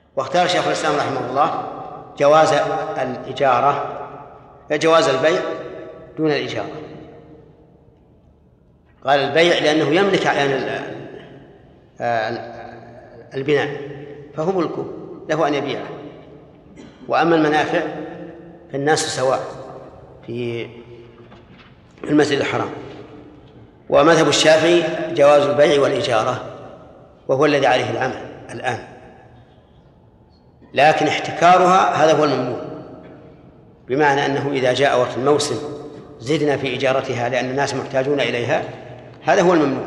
واختار شيخ الإسلام رحمه الله جواز الإجارة، جواز البيع دون الإجارة. قال البيع لأنه يملك أعيان البناء فهو ملكه له أن يبيعه، وأما المنافع فالناس سواء في المسجد الحرام. ومذهب الشافعي جواز البيع والإجارة، وهو الذي عليه العمل الآن، لكن احتكارها هذا هو الممنوع، بمعنى أنه إذا جاء وقت الموسم زدنا في إجارتها لأن الناس محتاجون إليها، هذا هو الممنوع.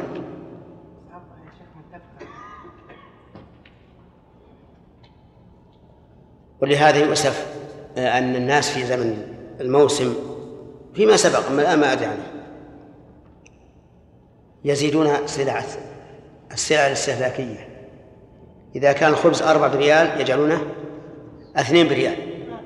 ولهذا يؤسف أن الناس في زمن الموسم فيما سبق ما أدري عنه يزيدون السلع الاستهلاكية. إذا كان الخبز 4 بريال يجعلونه 2 بريال،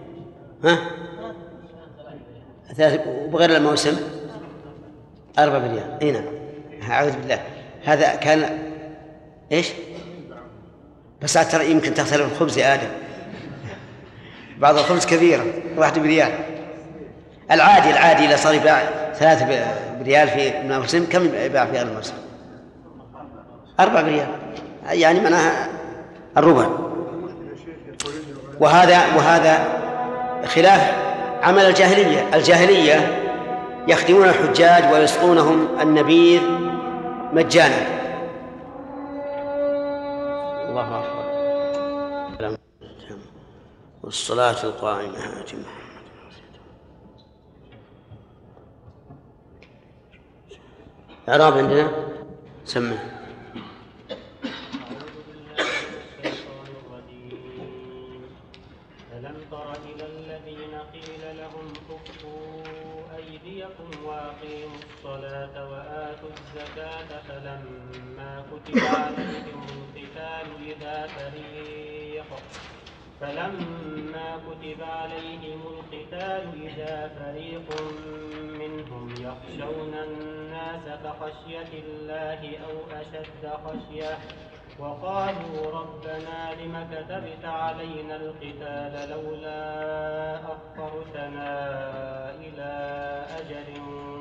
وبغير الموسم 4 بريال. نعم، أعوذ بالله. هذا كان إيش؟ بس ترى يمكن تختلف الخبز يا آدم، بعض الخبز كثيرة 1 بريال. العادي إذا صار يباع 3 بريال في الموسم، كم يباع في غير الموسم؟ 4 بريال، يعني معناها الربع. وهذا خلاف عمل الجاهلية يخدمون الحجاج ويسقونهم النبيذ مجانا. الله أكبر. والصلاة القائمة هاتم. إعراب عندنا سمع. ألم تر إلى الذين قيل لهم كفوا أيديكم وأقيموا الصلاة وآتوا الزكاة فلما كتب عليهم القتال إذا فريق منهم يخشون الناس كخشية الله أو أشد خشية وقالوا ربنا لم كتبت علينا القتال لولا أخرتنا إلى أجل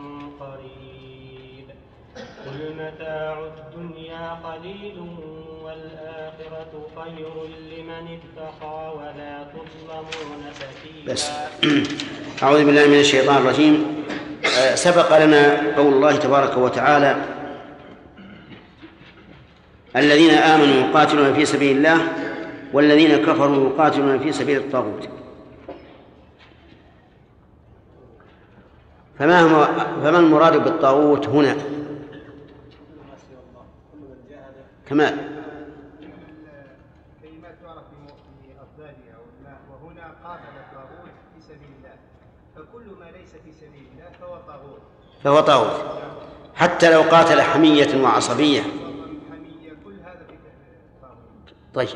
قريب قل متاع الدنيا قليل والآخرة خير لمن اتقى ولا تظلمون فتيلا. أعوذ بالله من الشيطان الرجيم. سبق لنا قول الله تبارك وتعالى الذين آمنوا يقاتلون في سبيل الله والذين كفروا يقاتلون في سبيل الطاغوت. فما المراد بالطاغوت هنا؟ كمال كلمات تعرف بأفضالها وهنا قاتل الطاغوت في سبيل الله، فكل ما ليس في سبيل الله فهو طاغوت حتى لو قاتل حمية وعصبية. كل هذا في الطاغوت. طيب،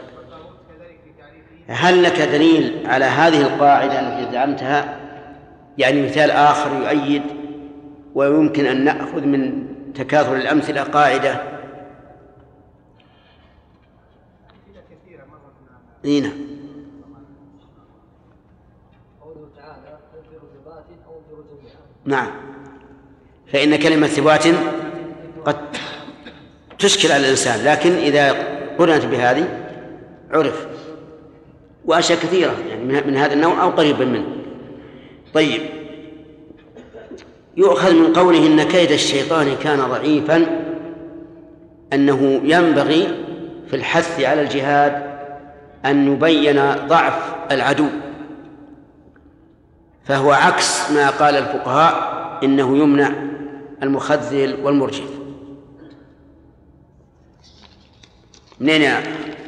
هل لك دليل على هذه القاعدة التي زعمتها؟ يعني مثال آخر يؤيد، ويمكن أن نأخذ من تكاثر الأمثلة قاعدة. نعم. نعم، فإن كلمة ثبات قد تشكل على الإنسان، لكن إذا قرنت بهذه عرف. وأشياء كثيرة يعني من هذا النوع أو قريبا منه. طيب، يؤخذ من قوله إن كيد الشيطان كان ضعيفا أنه ينبغي في الحث على الجهاد أن يبين ضعف العدو، فهو عكس ما قال الفقهاء إنه يمنع المخذل والمرجف. منين يا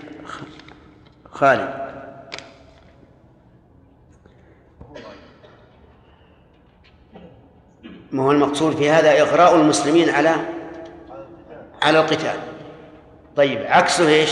خالد؟ ما هو المقصود في هذا إغراء المسلمين على القتال. طيب، عكسه إيش؟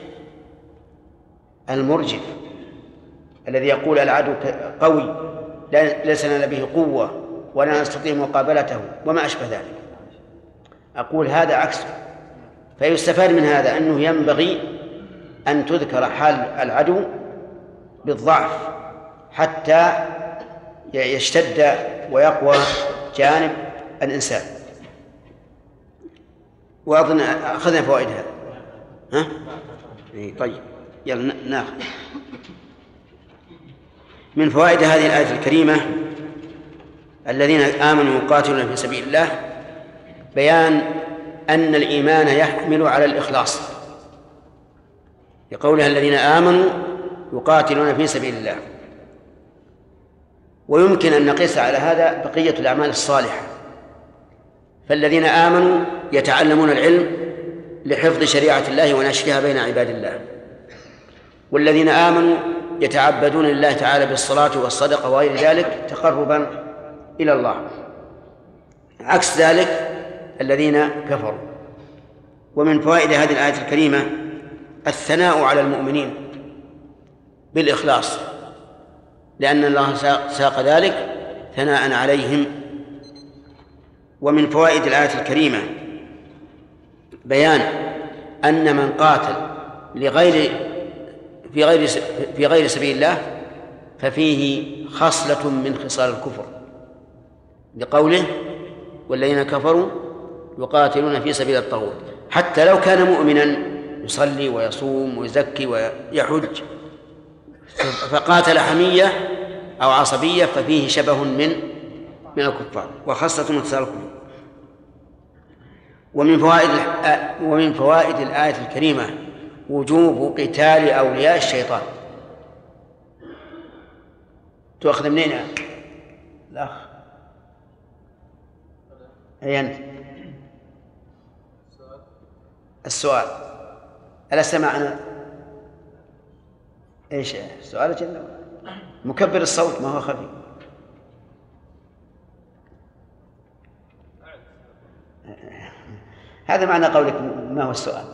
المرجف الذي يقول العدو قوي ليس لنا به قوة ولا نستطيع مقابلته وما أشبه ذلك. أقول هذا عكسه. فيستفاد من هذا أنه ينبغي أن تذكر حال العدو بالضعف حتى يشتد ويقوى جانب الإنسان. وأظن أخذنا فوائدها. ها؟ طيب يلا ناخذ من فوائد هذه الآية الكريمة: الذين آمنوا يقاتلون في سبيل الله، بيان أن الإيمان يحمل على الإخلاص، لقولها الذين آمنوا يقاتلون في سبيل الله. ويمكن أن نقيس على هذا بقية الأعمال الصالحة، فالذين آمنوا يتعلمون العلم لحفظ شريعة الله ونشرها بين عباد الله، والذين آمنوا يتعبدون لله تعالى بالصلاة والصدقة وغير ذلك تقربا إلى الله، عكس ذلك الذين كفروا. ومن فوائد هذه الآية الكريمة الثناء على المؤمنين بالإخلاص، لأن الله ساق ذلك ثناء عليهم. ومن فوائد الآية الكريمة بيان أن من قاتل في غير سبيل الله ففيه خصلة من خصال الكفر، لقوله والذين كفروا يقاتلون في سبيل الطاغوت، حتى لو كان مؤمنا يصلي ويصوم ويزكي ويحج فقاتل حمية أو عصبية ففيه شبه من الكفار وخاصة من خصال الكفر. ومن فوائد الآية الكريمة وجوب قتال أولياء الشيطان. تؤخذ منين يا الأخ؟ أي أنت؟ السؤال ألست معنا؟ إيش السؤال؟ جل مكبر الصوت ما هو خفي. هذا معنى قولك. ما هو السؤال؟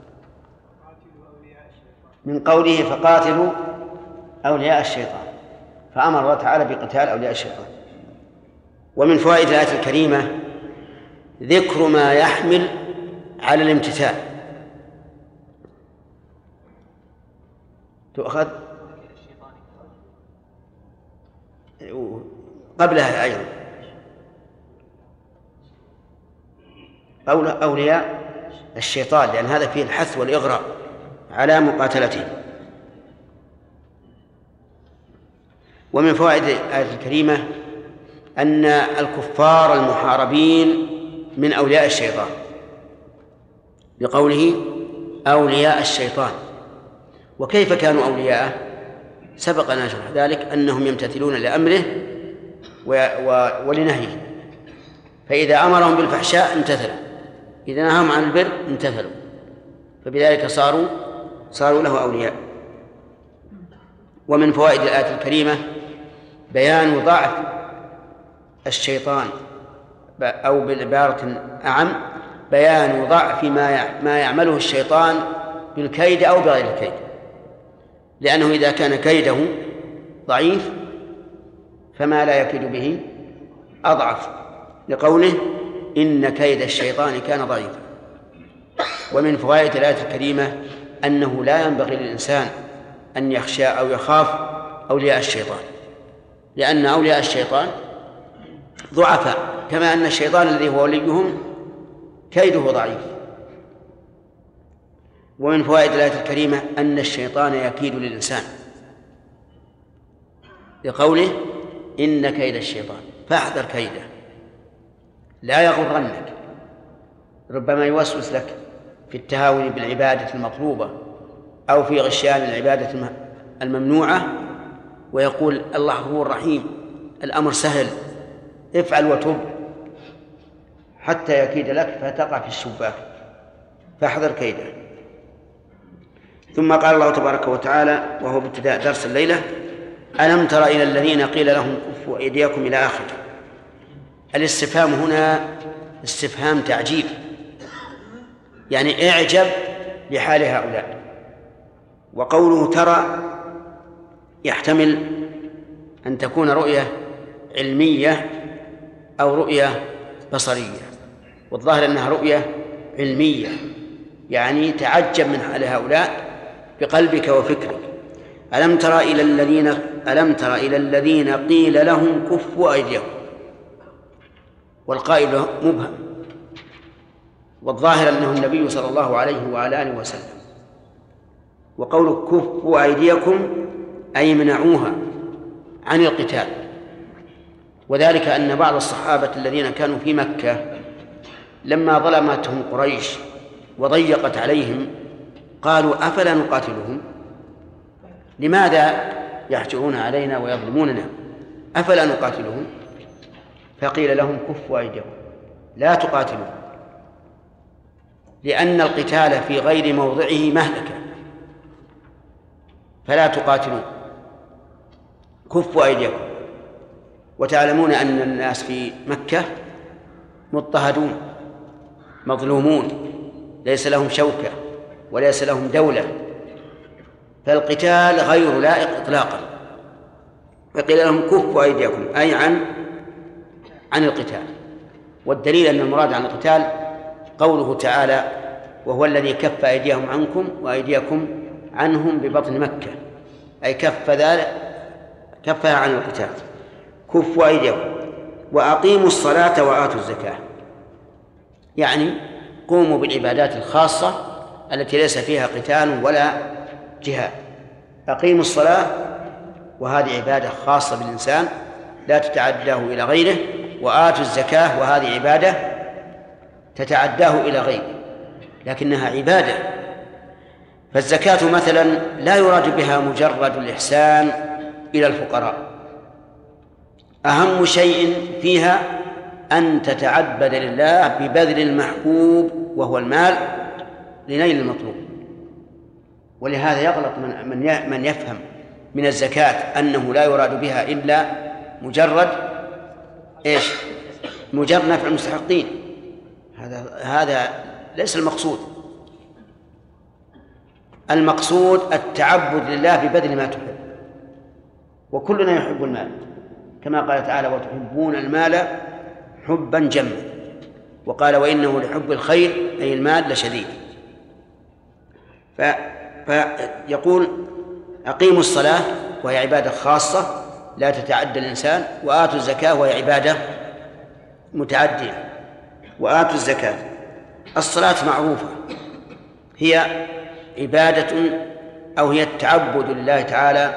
من قوله فقاتلوا أولياء الشيطان، فأمر الله تعالى بقتال أولياء الشيطان. ومن فوائد الآية الكريمة ذكر ما يحمل على الامتثال. تؤخذ قبلها أيضا أولياء الشيطان، لأن هذا فيه الحث والإغراء على مقاتلته. ومن فوائد الآية الكريمة أن الكفار المحاربين من أولياء الشيطان، لقوله أولياء الشيطان. وكيف كانوا أولياءه؟ سبق أن نشرح ذلك أنهم يمتثلون لأمره ولنهيه، فإذا أمرهم بالفحشاء امتثلوا، إذا نهاهم عن البر امتثلوا، فبذلك صاروا له أولياء. ومن فوائد الآية الكريمة بيان ضعف الشيطان، أو بالعبارة أعم بيان ضعف ما يعمله الشيطان بالكيد أو بغير الكيد، لأنه إذا كان كيده ضعيف فما لا يكيد به أضعف، لقوله إن كيد الشيطان كان ضعيفا. ومن فوائد الآية الكريمة أنه لا ينبغي للإنسان أن يخشى أو يخاف أولياء الشيطان، لأن أولياء الشيطان ضعفاء، كما أن الشيطان الذي هو وليهم كيده ضعيف. ومن فوائد الآية الكريمة أن الشيطان يكيد للإنسان، لقوله إن كيد الشيطان، فاحذر كيده لا يغرنك، ربما يوسوس لك في التهاون بالعبادة المطلوبة أو في غشيان العبادة الممنوعة، ويقول الله غفور رحيم، الأمر سهل، افعل وتب، حتى يكيد لك فتقع في الشباك، فاحذر كيده. ثم قال الله تبارك وتعالى وهو ابتداء درس الليلة: ألم تر إلى الذين قيل لهم كفوا أيديكم إلى آخره. الاستفهام هنا استفهام تعجيب، يعني اعجب لحال هؤلاء. وقوله ترى يحتمل أن تكون رؤية علمية أو رؤية بصرية، والظاهر أنها رؤية علمية، يعني تعجب من حال هؤلاء بقلبك وفكرك. ألم تر إلى الذين قيل لهم كفوا أيديكم، والقائل مبهم، والظاهر أنه النبي صلى الله عليه وعلى آله وسلم. وقول كفوا أيديكم أي منعوها عن القتال، وذلك أن بعض الصحابة الذين كانوا في مكة لما ظلمتهم قريش وضيقت عليهم قالوا أفلا نقاتلهم؟ لماذا يحجرون علينا ويظلموننا؟ أفلا نقاتلهم؟ فقيل لهم كفوا أيديكم، لا تقاتلوا، لأن القتال في غير موضعه مهلكة، فلا تقاتلوا، كفوا أيديكم. وتعلمون أن الناس في مكة مضطهدون مظلومون، ليس لهم شوكة وليس لهم دولة، فالقتال غير لائق إطلاقا. فقيل لهم كفوا أيديكم أي عن القتال. والدليل أن المراد عن القتال قوله تعالى: وهو الذي كف أيديهم عنكم وأيديكم عنهم ببطن مكة، أي كفها عن القتال. كفوا أيديكم وأقيموا الصلاة وآتوا الزكاة، يعني قوموا بالعبادات الخاصة التي ليس فيها قتال ولا جهاد. أقيموا الصلاة، وهذه عبادة خاصة بالإنسان لا تتعداه إلى غيره، وآتوا الزكاة، وهذه عبادة تتعداه إلى غيره لكنها عبادة. فالزكاة مثلا لا يراد بها مجرد الإحسان إلى الفقراء، أهم شيء فيها أن تتعبد لله ببذل المحبوب وهو المال لنيل المطلوب. ولهذا يغلط من يفهم من الزكاة أنه لا يراد بها إلا مجرد نفع المستحقين. هذا ليس المقصود. المقصود التعبد لله ببذل ما تحب، وكلنا يحب المال كما قال تعالى: وتحبون المال حبا جما. وقال: وإنه لحب الخير أي المال لشديد. فيقول: أقيموا الصلاة وهي عبادة خاصة لا تتعدى الإنسان، وآتوا الزكاة وهي عبادة متعدية. وآتوا الزكاة، الصلاة معروفة هي عبادة أو هي التعبد لله تعالى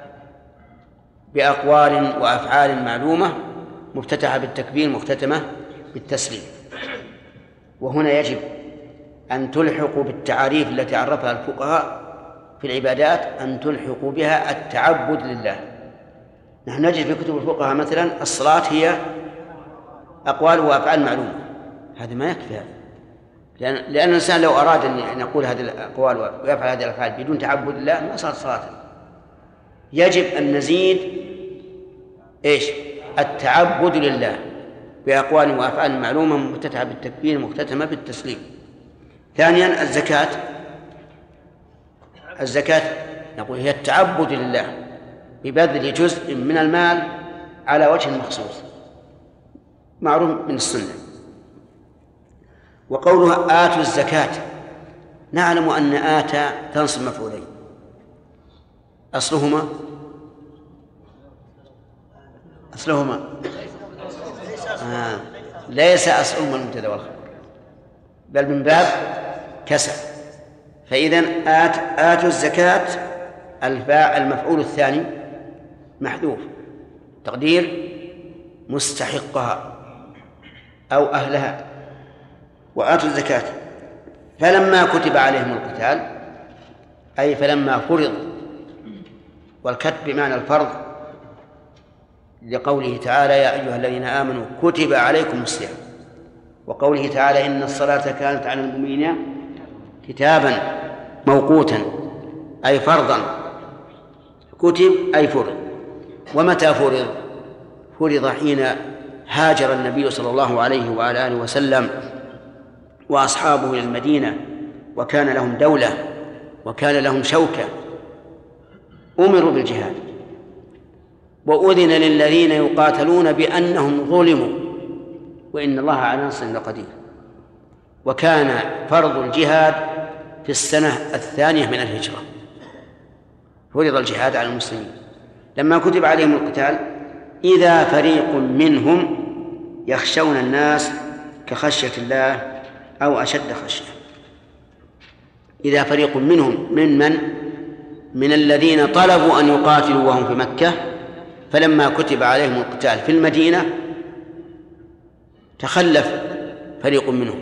بأقوال وأفعال معلومة مفتتحة بالتكبير مختتمة بالتسليم. وهنا يجب أن تلحقوا بالتعاريف التي عرفها الفقهاء في العبادات، أن تلحقوا بها التعبد لله. نحن نجد في كتب الفقهاء مثلا الصلاة هي أقوال وأفعال معلومة، هذا ما يكفي هذا، لأن الإنسان لو أراد أن يقول هذه الأقوال ويفعل هذه الأفعال بدون تعبد لله ما صارت صلاة. يجب أن نزيد التعبد لله بأقوال وأفعال معلومة مفتتحة بالتكبير مختتمة بالتسليم. ثانيا الزكاة نقول هي التعبد لله ببذل جزء من المال على وجه مخصوص معروف من السنة. وقولها آتوا الزكاة، نعلم أن آتى تنصب مفعولين، أصلهما ليس أصلهما المبتدأ والخبر، بل من باب كسر. فإذن آتوا الزكاة المفعول الثاني محذوف، تقدير مستحقها أو أهلها. وآتوا الزكاة فلما كتب عليهم القتال، أي فلما فرض، والكتب بمعنى الفرض، لقوله تعالى: يا أيها الذين آمنوا كتب عليكم الصيام. وقوله تعالى: إن الصلاة كانت على المؤمنين كتابا موقوتا، أي فرضا. كتب أي فرض. ومتى فرض؟ فرض حين هاجر النبي صلى الله عليه وعلى آله وسلم وأصحابه إلى المدينة، وكان لهم دولة وكان لهم شوكة، أمروا بالجهاد، وأذن للذين يقاتلون بأنهم ظلموا وإن الله على نصرهم لقدير. وكان فرض الجهاد في السنة الثانية من الهجرة، فرض الجهاد على المسلمين لما كتب عليهم القتال إذا فريق منهم يخشون الناس كخشية الله أو أشد خشية. إذا فريق منهم من الذين طلبوا أن يقاتلوا وهم في مكة، فلما كتب عليهم القتال في المدينة تخلف فريق منهم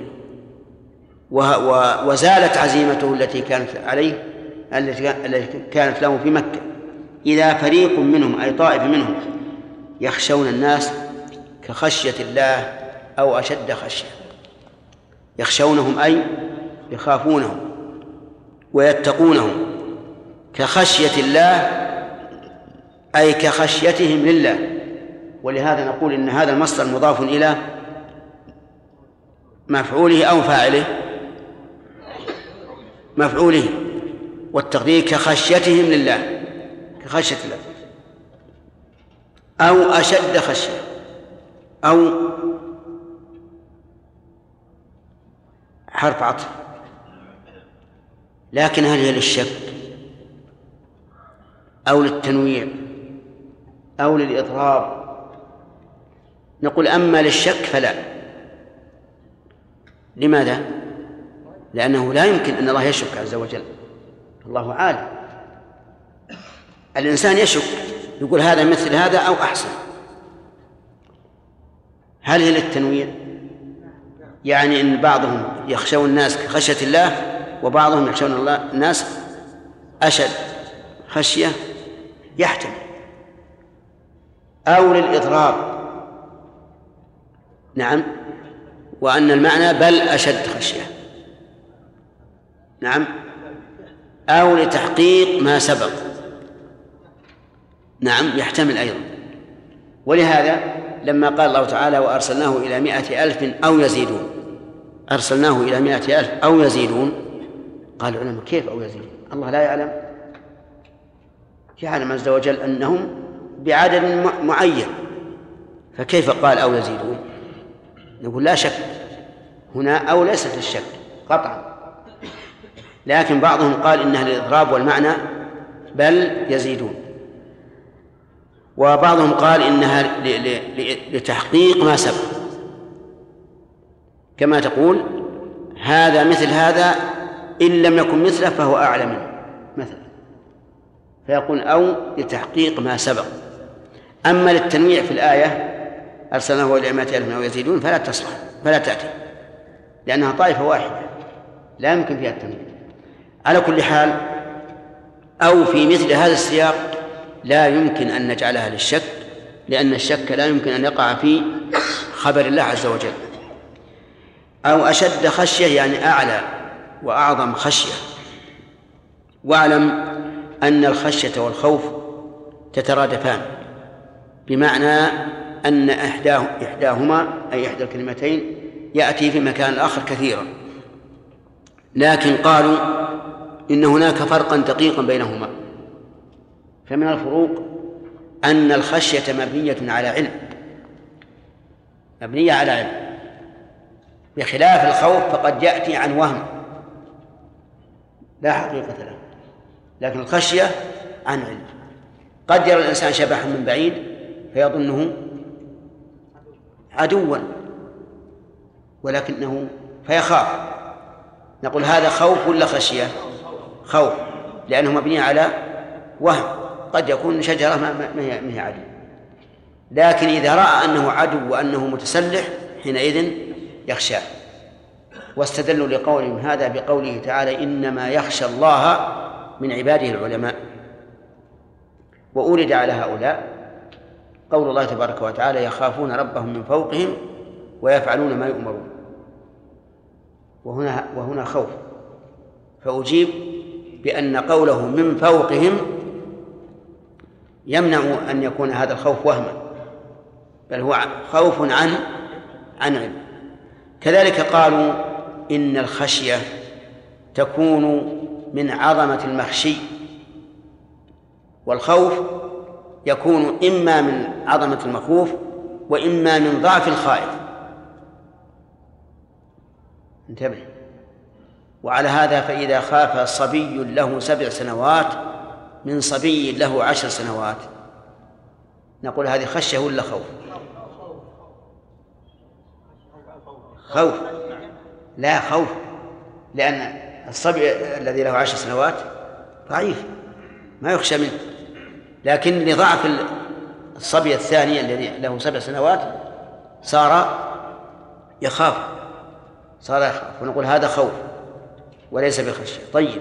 وزالت عزيمته التي كانت عليه التي كانت له في مكة. إذا فريق منهم أي طائف منهم يخشون الناس كخشية الله أو أشد خشية. يخشونهم أي يخافونهم ويتقونهم كخشية الله أي كخشيتهم لله. ولهذا نقول إن هذا المصدر مضاف إلى مفعوله أو فاعله، مفعوله، والتقدير كخشيتهم لله، كخشية الله أو أشد خشية، أو حرف عطف، لكن هل هي للشك أو للتنويع أو للإضراب؟ نقول أما للشك فلا. لماذا؟ لأنه لا يمكن أن الله يشك عز وجل، الله عالم. الإنسان يشك يقول هذا مثل هذا أو أحسن. هل هي للتنويع؟ يعني إن بعضهم يخشون الناس كخشية الله وبعضهم يخشون الله الناس أشد خشية، يحتمل. أو للإضراب، نعم، وأن المعنى بل أشد خشية، نعم، أو لتحقيق ما سبق، نعم، يحتمل أيضا. ولهذا لما قال الله تعالى وأرسلناه إلى 100,000 أو يزيدون، أرسلناه إلى 100,000 أو يزيدون، قال العلماء كيف أو يزيدون؟ الله لا يعلم؟ يعلم عز وجل أنهم بعدد معين، فكيف قال أو يزيدون؟ نقول لا شك هنا أو ليست للشك قطعا، لكن بعضهم قال إنها للإضراب والمعنى بل يزيدون، وبعضهم قال إنها لتحقيق ما سبق، كما تقول هذا مثل هذا إن لم يكن مثله فهو أعلى منه مثلا، فيقول أو لتحقيق ما سبق. أما للتنويع في الآية أرسلناه إلى 100,000 أو يزيدون فلا تصلح، فلا تأتي، لأنها طائفة واحدة لا يمكن فيها التنويع. على كل حال، أو في مثل هذا السياق لا يمكن أن نجعلها للشك، لأن الشك لا يمكن أن يقع في خبر الله عز وجل. أو أشد خشية يعني أعلى وأعظم خشية. واعلم أن الخشية والخوف تترادفان، بمعنى أن إحداهما أي إحدى الكلمتين يأتي في مكان الآخر كثيرا، لكن قالوا إن هناك فرقا دقيقا بينهما. فمن الفروق أن الخشية مبنية على علم، مبنية على علم، بخلاف الخوف فقد يأتي عن وهم لا حقيقة له، لكن الخشية عن علم. قد يرى الإنسان شبحا من بعيد فيظنه عدوا ولكنه فيخاف، نقول هذا خوف ولا خشية؟ خوف، لأنه مبني على وهم، قد يكون شجرة ما هي عدو، لكن إذا رأى أنه عدو وأنه متسلح حينئذ يخشى. واستدلوا لقولهم هذا بقوله تعالى إنما يخشى الله من عباده العلماء. وأورد على هؤلاء قول الله تبارك وتعالى يخافون ربهم من فوقهم ويفعلون ما يؤمرون، وهنا خوف، فأجيب بأن قوله من فوقهم يمنع أن يكون هذا الخوف وهما، بل هو خوف عن علم. كذلك قالوا إن الخشية تكون من عظمة المخشي، والخوف يكون إما من عظمة المخوف وإما من ضعف الخائف. انتبه. وعلى هذا فإذا خاف صبي له 7 سنوات من صبي له 10 سنوات نقول هذه خشية ولا خوف؟ خوف. لا، خوف، لأن الصبي الذي له 10 سنوات ضعيف ما يخشى منه، لكن لضعف الصبي الثاني الذي له 7 سنوات صار يخاف، ونقول هذا خوف وليس بخشية. طيب،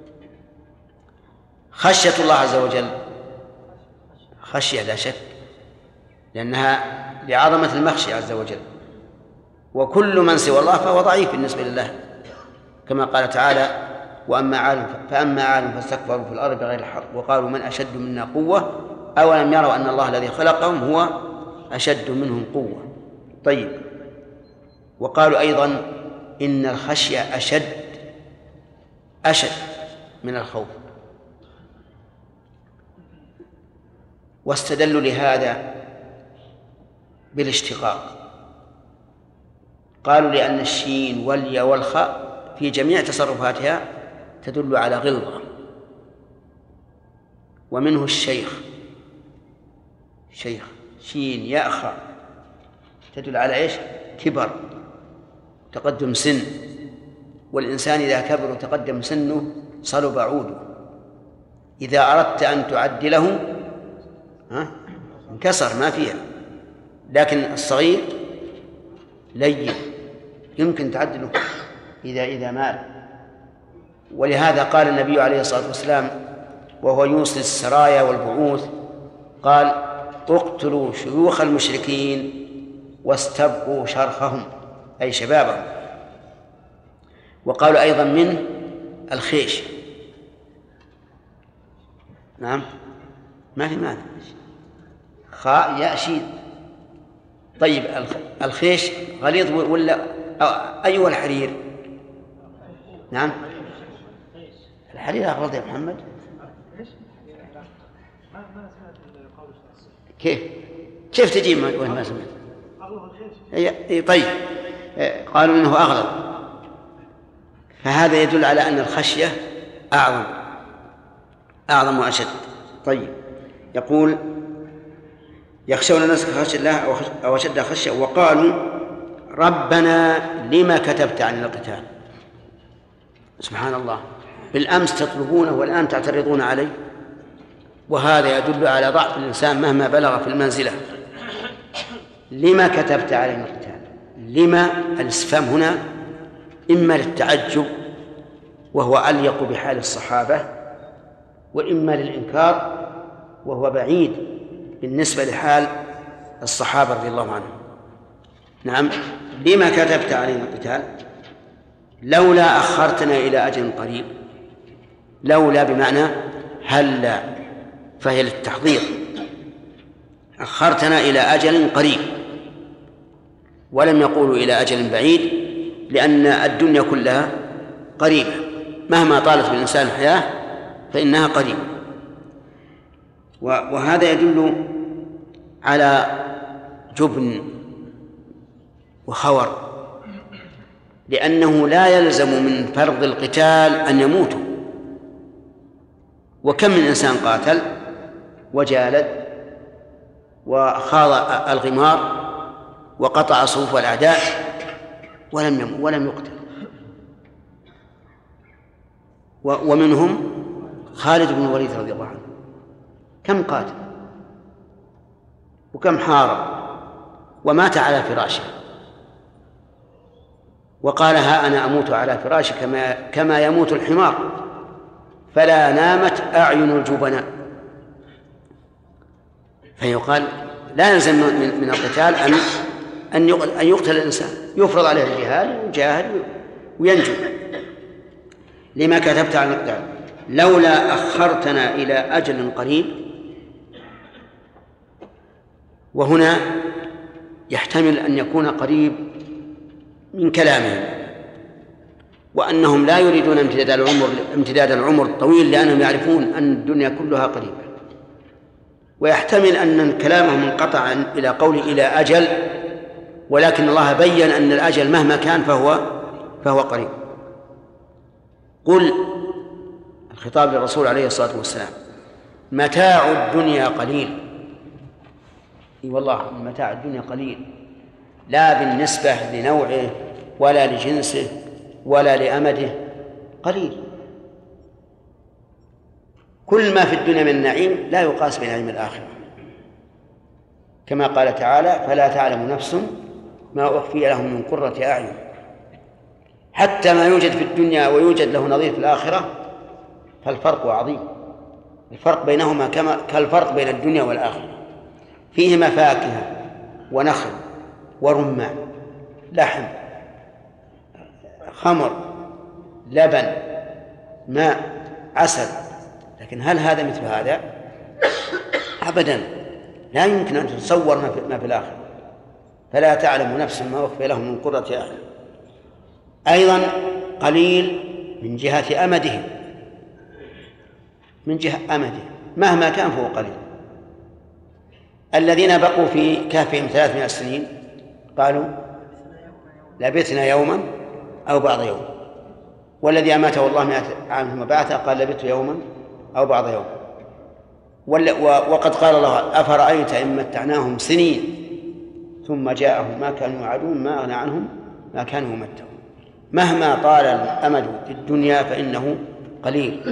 خشية الله عز وجل خشية لا شك، لأنها لعظمة المخشي عز وجل، وكل من سوى الله فهو ضعيف بالنسبة لله، كما قال تعالى: فأما عاد فاستكبروا في الأرض بغير الحق وقالوا من أشد منا قوة أولم يروا أن الله الذي خلقهم هو أشد منهم قوة. طيب، وقالوا أيضا إن الخشية أشد من الخوف، واستدلوا لهذا بالاشتقاق، قالوا لأن الشين والياء والخاء في جميع تصرفاتها تدل على غلظة، ومنه الشيخ، شين ياء خاء تدل على إيش؟ كبر، تقدم سن، والإنسان إذا كبر وتقدم سنه صلب عوده، إذا أردت أن تعدله انكسر ما فيها، لكن الصغير لين يمكن تعدله إذا مال. ولهذا قال النبي عليه الصلاة والسلام وهو يوصي السرايا والبعوث، قال: اقتلوا شيوخ المشركين واستبقوا شرخهم، أي شبابهم. وقالوا أيضا من الخيش، نعم ما في مال، خاء ياء شين. طيب، الخيش غليظ ولا أيوة الحرير؟ نعم الحرير أغلظ يا محمد. كيف تجي وين ما سمعت؟ طيب، قالوا إنه أغلظ، فهذا يدل على أن الخشية أعظم وأشد. طيب، يقول: يخشون الناس كخشية الله أو أشد خشية، وقالوا ربنا لما كتبت عن القتال. سبحان الله، بالأمس تطلبونه والآن تعترضون عليه، وهذا يدل على ضعف الإنسان مهما بلغ في المنزلة. لما كتبت علينا القتال؟ لما الاستفهام هنا إما للتعجب وهو أليق بحال الصحابة، وإما للإنكار وهو بعيد بالنسبة لحال الصحابة رضي الله عنهم. نعم، لما كتبت علينا القتال؟ لولا أخرتنا إلى أجل قريب. لولا بمعنى هلا، فهي للتحضير. أخرتنا إلى أجل قريب، ولم يقولوا إلى أجل بعيد، لأن الدنيا كلها قريبة، مهما طالت بالإنسان الحياة فإنها قريبة. وهذا يدل على جبن وخور، لأنه لا يلزم من فرض القتال أن يموتوا. وكم من إنسان قاتل وجالد وخاض الغمار وقطع صفوف الأعداء ولم يقتل. ومنهم خالد بن الوليد رضي الله عنه، كم قاتل وكم حارب ومات على فراشه، وقال: ها أنا أموت على فراشي كما يموت الحمار، فلا نامت أعين الجبناء. فيقال لا يلزم من القتال أن يقتل الإنسان، يفرض عليه الجهاد ويجاهد وينجو. لما كتبت على القتال لولا أخرتنا إلى أجل قريب. وهنا يحتمل أن يكون قريب من كلامهم، وأنهم لا يريدون امتداد العمر الطويل، لأنهم يعرفون أن الدنيا كلها قريبة. ويحتمل أن كلامهم انقطع إلى قول إلى أجل، ولكن الله بيّن أن الأجل مهما كان فهو قريب. قل، الخطاب للرسول عليه الصلاة والسلام، متاع الدنيا قليل. اي والله متاع الدنيا قليل، لا بالنسبة لنوعه ولا لجنسه ولا لأمده، قليل. كل ما في الدنيا من نعيم لا يقاس بنعيم الآخرة، كما قال تعالى: فلا تعلم نفس ما أخفي لهم من قرة أعين. حتى ما يوجد في الدنيا ويوجد له نظير في الآخرة فالفرق عظيم. الفرق بينهما كالفرق بين الدنيا والآخرة، فيهما فاكهة ونخل ورمان، لحم، خمر، لبن، ماء، عسل. لكن هل هذا مثل هذا؟ أبدا، لا يمكن أن تتصور ما في الآخرة. فلا تعلم نفس ما أخفي لهم من قرة أعين. أيضا قليل من جهة أمده، من جهة أمده مهما كان فهو قليل. الذين بقوا في كهفهم 300 سنين قالوا لبثنا يوما أو بعض يوم، والذي أماته الله 100 عام ثم بعثه قال لبثت يوما أو بعض يوم. وقد قال الله: أفرأيت إن متعناهم سنين ثم جاءهم ما كانوا يوعدون ما أغنى عنهم ما كانوا يمتعون. مهما طال الأمد في الدنيا فإنه قليل.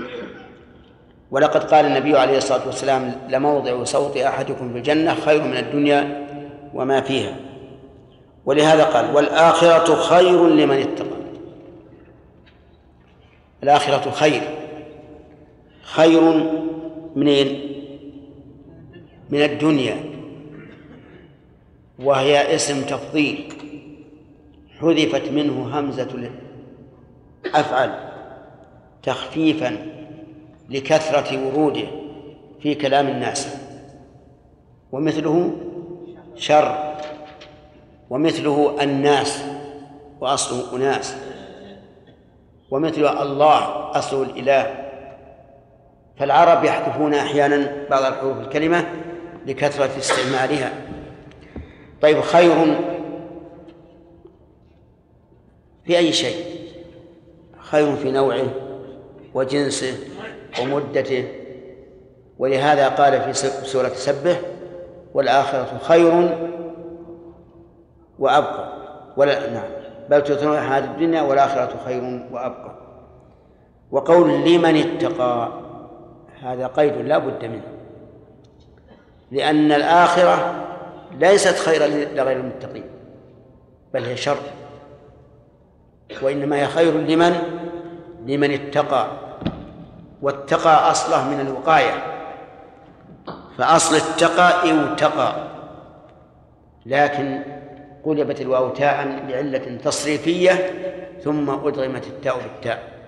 ولقد قال النبي عليه الصلاة والسلام: لموضع صوت أحدكم في الجنة خير من الدنيا وما فيها. ولهذا قال: والآخرة خير لمن اتقى. الآخرة خير من الدنيا، وهي اسم تفضيل حذفت منه همزة الأفعل تخفيفا لكثرة وروده في كلام الناس. ومثله شر، ومثله الناس وأصله أناس، ومثله الله أصله الإله. فالعرب يحذفون أحيانا بعض الحروف الكلمة لكثرة استعمالها. طيب، خير في أي شيء؟ خير في نوعه وجنسه ومدته. ولهذا قال في سورة سبح: والآخرة خير وأبقى. بل تؤثرون الحياة الدنيا والآخرة خير وأبقى. وقول لمن اتقى هذا قيد لا بد منه، لأن الآخرة ليست خيرا لغير المتقين، بل هي شر، وإنما هي خير لمن اتقى. واتقى أصله من الوقاية، فأصل اتقى اوتقى، لكن قلبت الواو تاء لعلة تصريفية ثم أدغمت التاء بالتاء.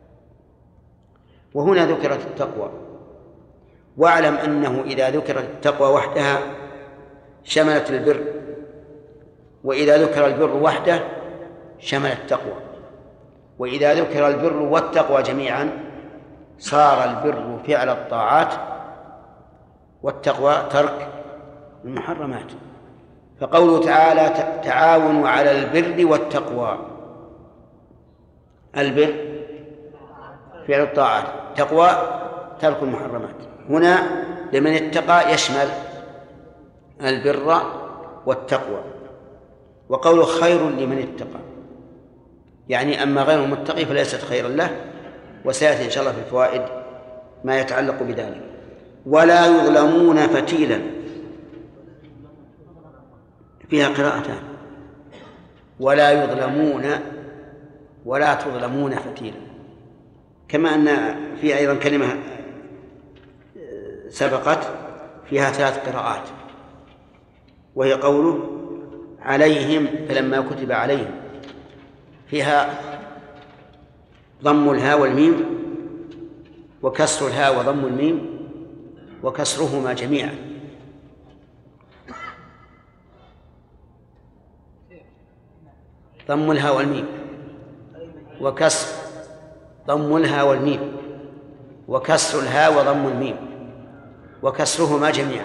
وهنا ذكرت التقوى. واعلم أنه إذا ذكرت التقوى وحدها شملت البر، وإذا ذكر البر وحده شمل التقوى، وإذا ذكر البر والتقوى جميعا صار البر فعل الطاعات والتقوى ترك المحرمات. فقوله تعالى: تعاونوا على البر والتقوى. البر فعل الطاعات، تقوى ترك المحرمات. هنا لمن اتقى يشمل البر والتقوى. وقوله خير لمن اتقى يعني أما غير المتقي فليست خيرا له، وسيأتي إن شاء الله في الفوائد ما يتعلق بذلك. ولا يظلمون فتيلا، فيها قراءتان: ولا يظلمون ولا تظلمون فتيلا. كما أن في أيضا كلمة سبقت فيها 3 قراءات، وهي قوله عليهم فلما كتب عليهم، فيها ضم الهاء والميم وكسر الهاء وضم الميم وكسرهما جميعا. ضم الهاء والميم وكسر ضم الهاء والميم وكسر الهاء وضم الميم وكسرهما جميعا.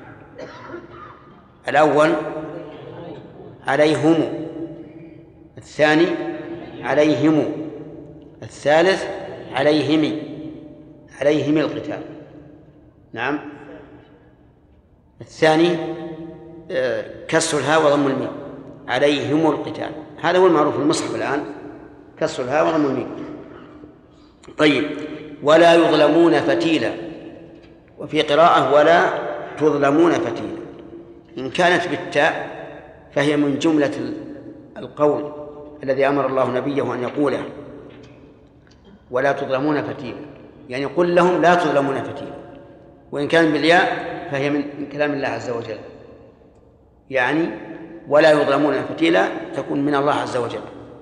الأول عليهم، الثاني عليهم، الثالث عليهم القتال. نعم. الثاني كسر الهاء وضم الميم، عليهم القتال، هذا هو المعروف في المصحف الآن، كسر الهاء وضم الميم. طيب، ولا يظلمون فتيلا، وفي قراءة ولا تظلمون فتيلا. إن كانت بالتاء فهي من جملة القول الذي أمر الله نبيه أن يقوله، ولا تظلمون فتيلا، يعني قل لهم لا تظلمون فتيلا. وإن كان بالياء فهي من كلام الله عز وجل، يعني ولا يظلمون فتيلا تكون من الله عز وجل.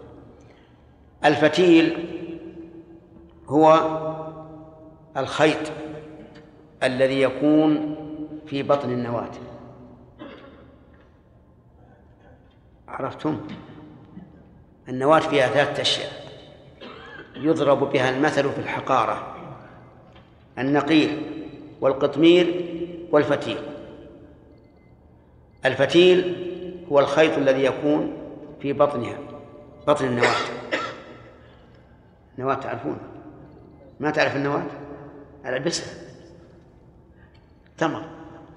الفتيل هو الخيط الذي يكون في بطن النواة، عرفتم؟ النواة فيها 3 أشياء يضرب بها المثل في الحقارة: النقير والقطمير والفتيل. الفتيل هو الخيط الذي يكون في بطنها، بطن النواة. النواة تعرفون؟ ما تعرف النواة؟ البسها تمر،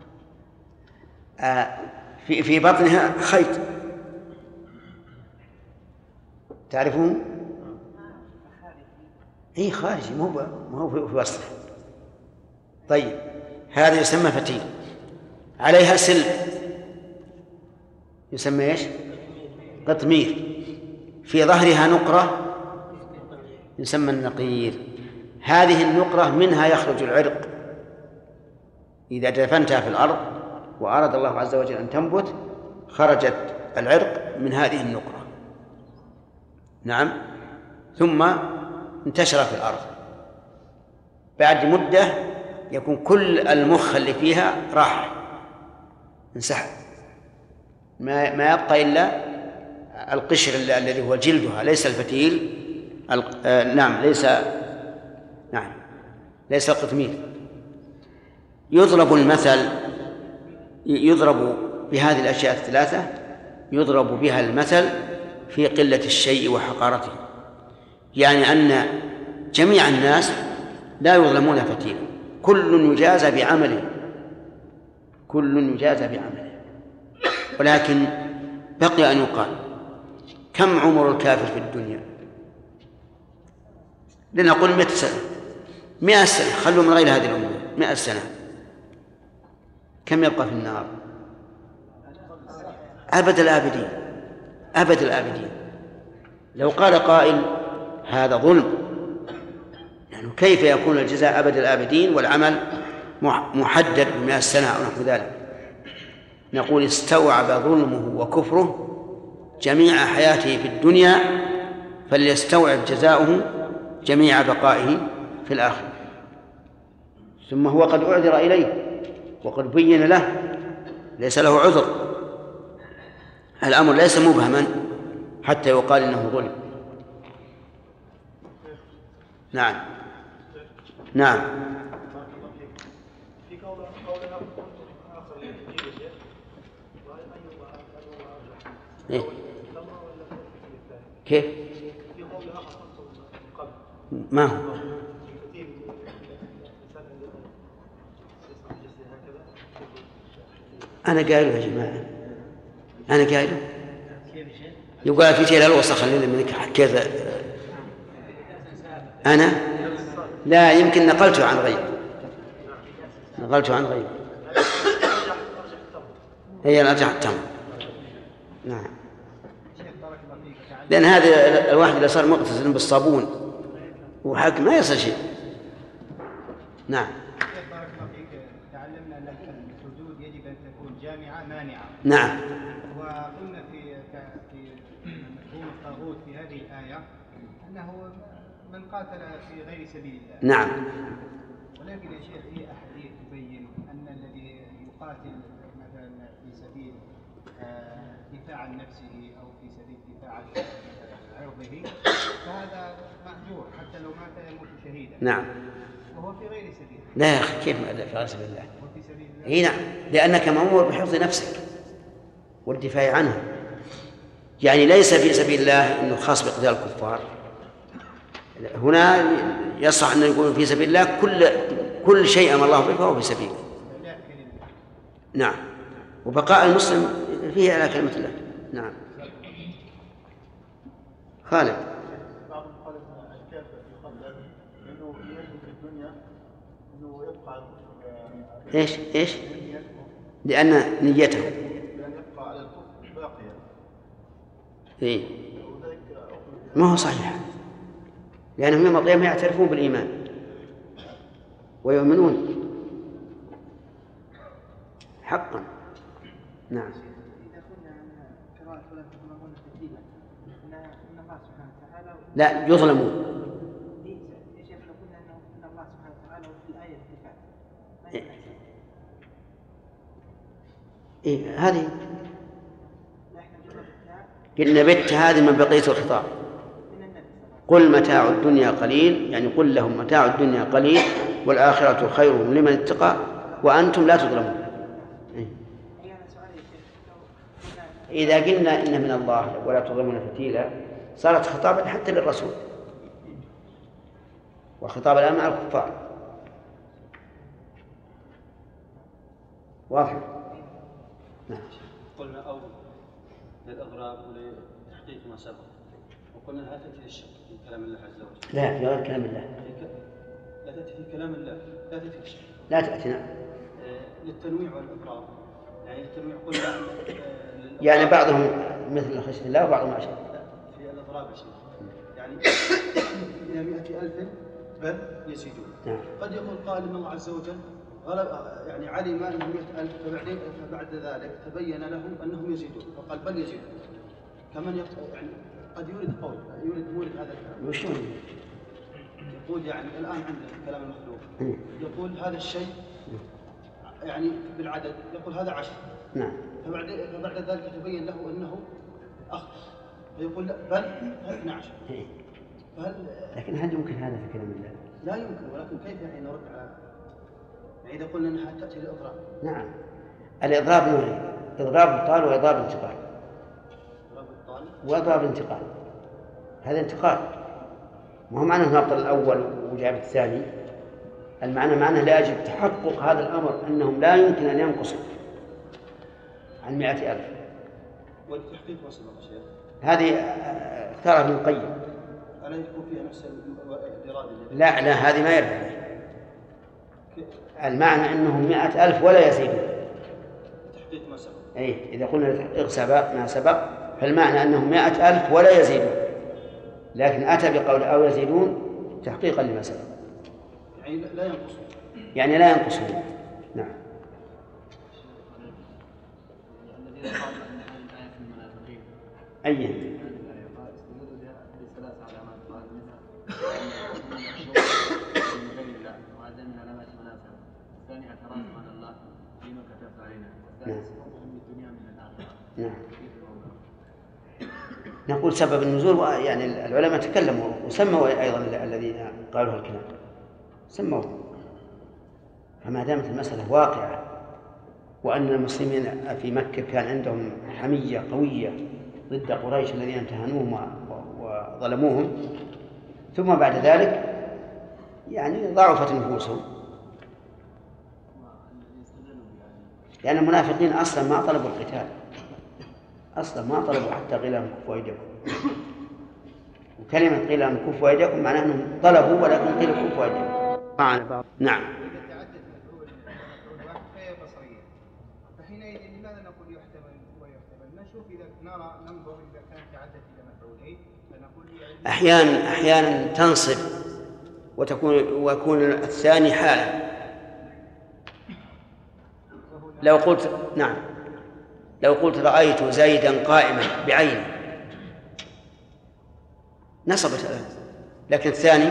في بطنها خيط، تعرفون؟ اي خارجي، ما هو في وسطه. طيب، هذا يسمى فتيل. عليها سلب يسمى ايش؟ قطمير. في ظهرها نقرة يسمى النقير. هذه النقرة منها يخرج العرق، إذا دفنتها في الأرض وأراد الله عز وجل أن تنبت خرجت العرق من هذه النقرة. نعم. ثم انتشر في الأرض، بعد مدة يكون كل المخ اللي فيها راح انسحب، ما يبقى إلا القشر الذي هو جلدها، ليس الفتيل. نعم، ليس القطمير. يضرب المثل، يضرب بهذه الأشياء 3، يضرب بها المثل في قلة الشيء وحقارته، يعني أن جميع الناس لا يظلمون فتيلا، كل يجازى بعمله، كل يجازى بعمله. ولكن بقي أن يقال: كم عمر الكافر في الدنيا؟ لنقول 100 سنة، 100 سنة، خلوا من غير هذه الأمور، 100 سنة. كم يبقى في النار؟ أبد الآبدين، أبد الآبدين. لو قال قائل هذا ظلم، يعني كيف يكون الجزاء أبد الآبدين والعمل محدد ب100 سنة أو نحو ذلك؟ نقول: استوعب ظلمه وكفره جميع حياته في الدنيا، فليستوعب جزاؤه جميع بقائه في الآخرة. ثم هو قد أعذر إليه وقد بين له، ليس له عذر، الأمر ليس مبهما حتى يقال إنه ظلم. نعم. نعم. إيه؟ كيف؟ ما هو؟ أنا قايله يا جماعة، أنا قايله. يقال في شيء الوسخ اللي منك حكيت أنا؟ لا، يمكن نقلته عن غير، نقلته عن غير. هي الأرجح التمر. نعم. لأن هذا الواحد اللي صار مغتسل بالصابون وحاك ما يصل شيء. نعم. تعلمنا أن الحدود يجب أن تكون جامعة مانعة. نعم. وقلنا في مفهوم الطاغوت في هذه الآية أنه من قاتل في غير سبيل الله. نعم. ولكن يا شيخ في أحاديث تبين أن الذي يقاتل مثلا في سبيل دفاع عن نفسه أو في سبيل دفاع عن عرضه فهذا مأجور حتى لو مات يموت شهيدا. نعم. وهو في غير سبيل. لا يا أخي، كيف في غير سبيل الله؟ وفي سبيل الله. إيه نعم، لأنك مأمور بحفظ نفسك والدفاع عنها. يعني ليس في سبيل الله إنه خاص بقتال الكفار. هنا يصح أن يقول في سبيل الله كل شيء أمر الله به فهو في سبيله. نعم. وبقاء المسلم فيه على كلمة الله. نعم. خالد. بعض قال الكافر يقدر انه يجد في الدنيا انه يبقى ايش؟ لأن نيته لأن يبقى على الكفر باقيا. إيه؟ ما هو صحيح، لأنهم يوم القيامة يعترفون بالإيمان ويؤمنون حقا. نعم. لا يظلمون. إيه هذه قلنا بت هذه من بقية الخطاب. قل متاع الدنيا قليل، يعني قل لهم متاع الدنيا قليل والآخرة خير لمن اتقى وأنتم لا تظلمون. إذا قلنا إن من الله ولا تظلمون فتيلا صارت خطابا حتى للرسول، وخطاب الآن مع الكفار. واضح؟ نعم. قلنا أو للإضراب ولتحقيق ما سبق، وقلنا لا تأتي للشك في كلام الله عز وجل. لا في غير كلام الله. لا تأتي في كلام الله، لا تأتي للشك. لا تأتي. نعم. للتنويع والإضراب، يعني التنويع قلنا يعني بعضهم مثل خشية الله وبعضهم أشد. في الإضراب شيء، يعني إلى 100,000 بل يزيدون. نعم. قد يقول قال إن الله عز وجل غلب، يعني علم أنهم 100,000 فبعد ذلك تبين لهم أنهم يزيدون وقال بل يزيدون. كمن يعني قد يورد قول يورد هذا الكلام. وش يقول يعني الآن عندنا كلام المخلوق يقول هذا الشيء يعني بالعدد، يقول هذا 10. نعم. فبعد ذلك تبين له أنه أخطأ فيقول لا بل 12. لكن هل يمكن هذا في كلام الله؟ لا يمكن، ولكن كيف يعني نرد على يعني إذا قلنا أنها تأتي للإضراب؟ نعم. الإضراب نوعين: إضراب إبطال وإضراب انتقال. إضراب إبطال وإضراب انتقال. هذا انتقال، وهو معنى أنه أبطل الأول وجاب الثاني. المعنى معنى لأجل تحقق هذا الأمر أنهم لا يمكن أن ينقصوا عن 100,000. والتحقيق وصل الشيخ هذه اختارها ابن القيم. ألا يكون فيها نفس الإرادة؟ لا هذه ما يرد. المعنى أنهم 100,000 ولا يزيدون. تحقيق ما سبق. أي إذا قلنا لتحقيق ما سبق فالمعنى أنهم 100,000 ولا يزيدون، لكن أتى بقول أو يزيدون تحقيقا لما سبق، يعني لا ينقصون. يعني لا ينقصون. نعم. الذين قالوا أن هذه الآية في المنافقين أي استدلوا بثلاث علامات، قال منها من غير الله، وهذا من علامات المنافق. الثاني اعتراض عن الله فيما كتبت علينا، والثالث خوفهم من الدنيا من الآخرة. نعم. نقول سبب النزول، يعني العلماء تكلموا وسموا أيضا الذين قالوا الكلام سموا. فما دامت المسألة واقعة وأن المسلمين في مكة كان عندهم حمية قوية ضد قريش الذين امتهنوهم وظلموهم، ثم بعد ذلك يعني ضعفت نفوسهم، لأن المنافقين أصلا ما طلبوا القتال، أصلا ما طلبوا حتى قيل لهم كفوا أيديكم. وكلمة قيل لهم كفوا أيديكم معناه أنهم طلبوا ولكن قيل كفوا أيديكم. نعم. إذا تعدد مفعول واحد فهي بصرية، فحينئذ لماذا نقول يحتمل ويحتمل؟ نشوف إذا ننظر إذا كان تعدد إلى مفعولين فنقول أحيانا تنصب ويكون الثاني حالا. لو قلت نعم، لو قلت رأيت زيدا قائما بعينه نصبت الآن، لكن الثاني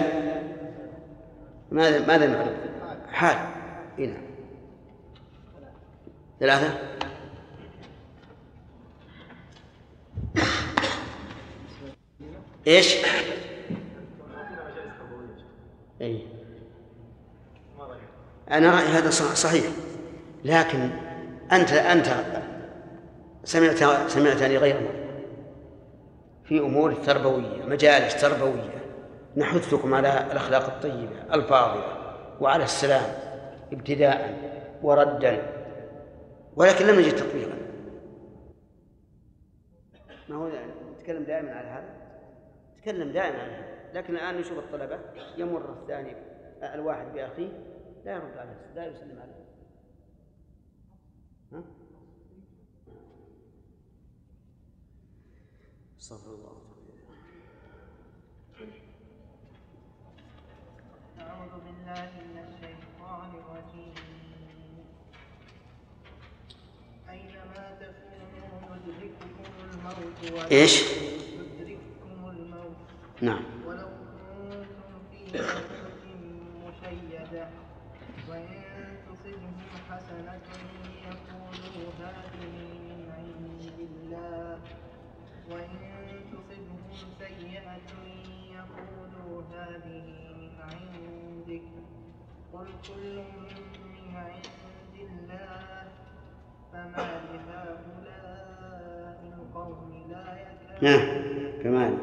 ماذا نعرف؟ حال. هنا 3. إيش؟ أي أنا رأيي هذا صحيح، لكن أنت سمعتني غير مرة في أمور تربوية، مجالس تربوية نحثكم على الأخلاق الطيبة الفاضلة، وعلى السلام ابتداء وردا، ولكن لم نجد تطبيقا. ما هو نتكلم دائما على هذا، نتكلم دائما على هذا، لكن الآن نشوف الطلبة يمر الثاني الواحد بأخيه لا يرد عليه، لا يسلم عليه. استغفر الله. أعوذ بالله من الشيطان الرجيم. أينما تكونوا يدرككم الموت إيش؟ يدرككم الموت نعم. ولو كنتم في بيوت مشيدة وإن تصبهم حسنة يقولوا هذه من عند الله وإن تصبهم سيئة يقولوا هذه من عندك قل كل من عند الله فما لهؤلاء القوم لا يكادون كمان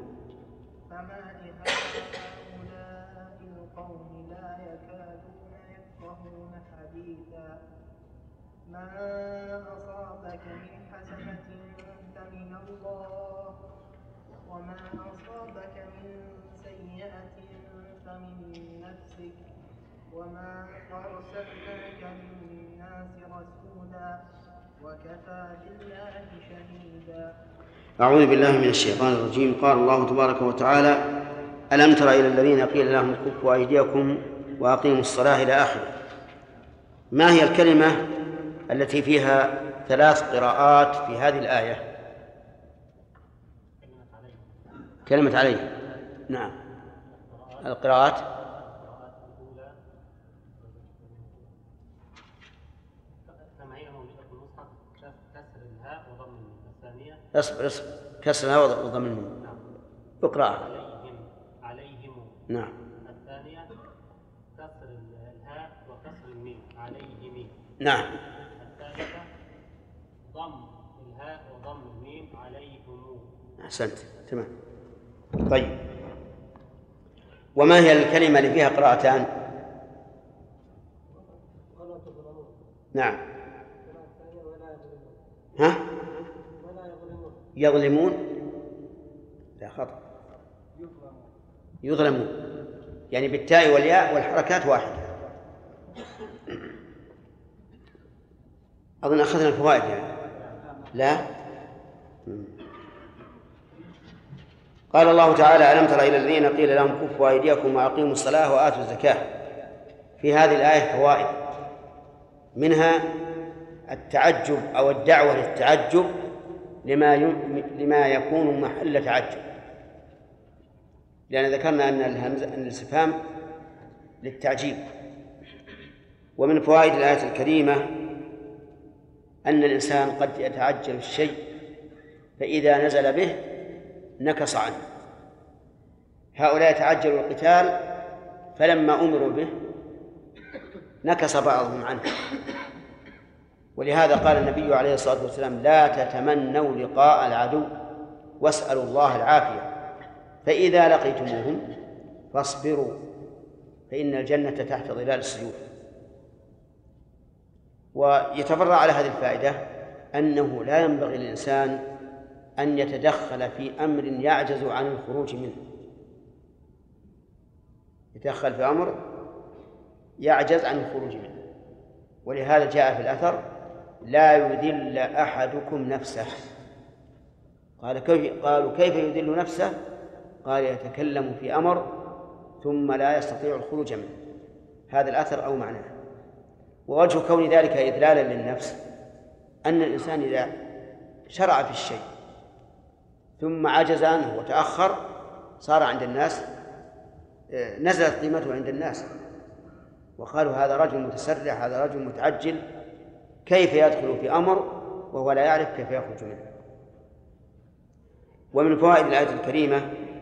يفقهون حديثا ما أصابك من حسنة فمن الله وما أصابك من سيئة فمن نفسك وما أرسلناك للناس رسولا وكفى بالله شهيدا. أعوذ بالله من الشيطان الرجيم. قال الله تبارك وتعالى: ألم تر إلى الذين قيل لهم كفوا أيديكم وأقيموا الصلاة إلى آخره. ما هي الكلمة التي فيها 3 قراءات في هذه الآية؟ كلمة عليه. نعم. القراءات الأولى كما هي موجودة في المصحف كسر الهاء وضم الميم. الثانية اصبر كسر الهاء وضم الميم. اقرأ. عليهم. نعم. الثانية كسر الهاء وكسر الميم عليهم. نعم. الثالثة ضم الهاء وضم الميم عليهم. أحسنت. تمام. طيب، وما هي الكلمة اللي فيها قراءتان؟ نعم. ها؟ يظلمون. لا، خطأ. يظلمون يعني بالتاء والياء والحركات واحدة. أظن أخذنا الفوائد يعني. لا. قال الله تعالى: ألم تر إلى الذين قيل لهم كفوا أيديكم وأقيموا الصلاة وآتوا الزكاة. في هذه الآية فوائد، منها التعجب أو الدعوة للتعجب لما يكون محل تعجب، لأن ذكرنا أن الاستفهام للتعجيب. ومن فوائد الآية الكريمة أن الإنسان قد يتعجل الشيء فإذا نزل به نكص عنه. هؤلاء تعجلوا القتال فلما أمروا به نكص بعضهم عنه، ولهذا قال النبي عليه الصلاة والسلام: لا تتمنوا لقاء العدو واسألوا الله العافية، فإذا لقيتموهم فاصبروا فإن الجنة تحت ظلال السيوف. ويتفرع على هذه الفائدة أنه لا ينبغي للإنسان أن يتدخل في أمر يعجز عن الخروج منه. يتدخل في أمر يعجز عن الخروج منه، ولهذا جاء في الأثر: لا يذل أحدكم نفسه. قالوا كيف يذل نفسه؟ قال: يتكلم في أمر ثم لا يستطيع الخروج منه. هذا الأثر أو معناه. ووجه كون ذلك إذلالا للنفس أن الإنسان إذا شرع في الشيء ثم عجز عنه وتأخر صار عند الناس نزلت قيمته عند الناس، وقالوا: هذا رجل متسرع، هذا رجل متعجل، كيف يدخل في أمر وهو لا يعرف كيف يخرج منه. ومن فوائد الآية الكريمة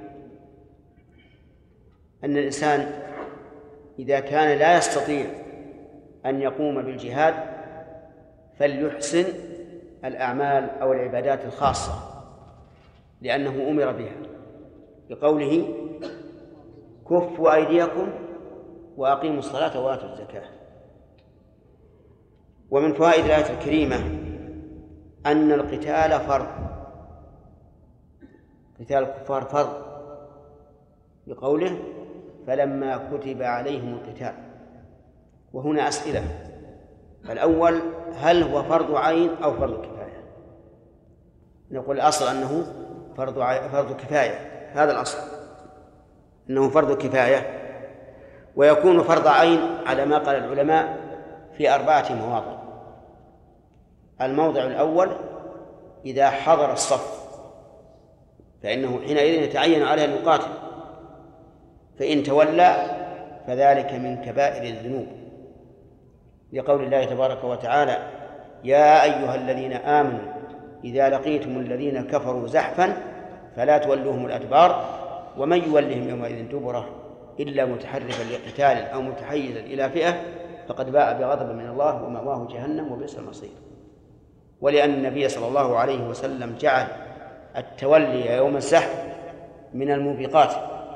أن الإنسان إذا كان لا يستطيع أن يقوم بالجهاد فليحسن الأعمال أو العبادات الخاصة، لأنه أمر بها بقوله: كفوا أيديكم وأقيموا الصلاة وآتوا الزكاة. ومن فوائد الآية الكريمة أن القتال فرض، قتال الكفار فرض، بقوله فلما كتب عليهم القتال. وهنا أسئلة. الأول: هل هو فرض عين أو فرض كفاية؟ نقول الأصل أنه فرض كفاية، هذا الأصل أنه فرض كفاية، ويكون فرض عين على ما قال العلماء في 4 مواضع. الموضع الأول: إذا حضر الصف فإنه حينئذ يتعين عليه أن يقاتل، فإن تولى فذلك من كبائر الذنوب، لقول الله تبارك وتعالى: يا أيها الذين آمنوا إذا لقيتم الذين كفروا زحفا فلا تولوهم الأدبار ومن يولهم يومئذ دبره إلا متحرفا لقتال أو متحيزا إلى فئة فقد باء بغضب من الله ومأواه جهنم وبئس المصير. ولأن النبي صلى الله عليه وسلم جعل التولي يوم الزحف من الموبقات.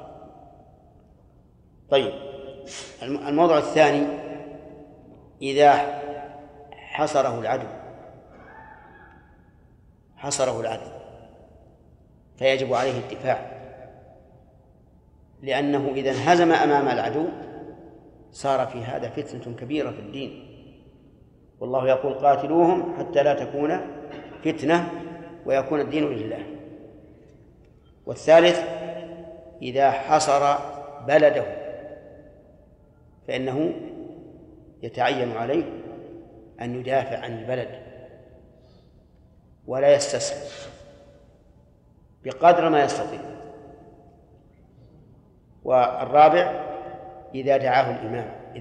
طيب، الموضوع الثاني: إذا حصره العدو فيجب عليه الدفاع، لأنه إذا انهزم أمام العدو صار في هذا فتنة كبيرة في الدين، والله يقول: قاتلوهم حتى لا تكون فتنة ويكون الدين لله. والثالث: إذا حصر بلده فإنه يتعين عليه أن يدافع عن البلد ولا يستسلم بقدر ما يستطيع. والرابع: إذا دعاه الإمام، إذا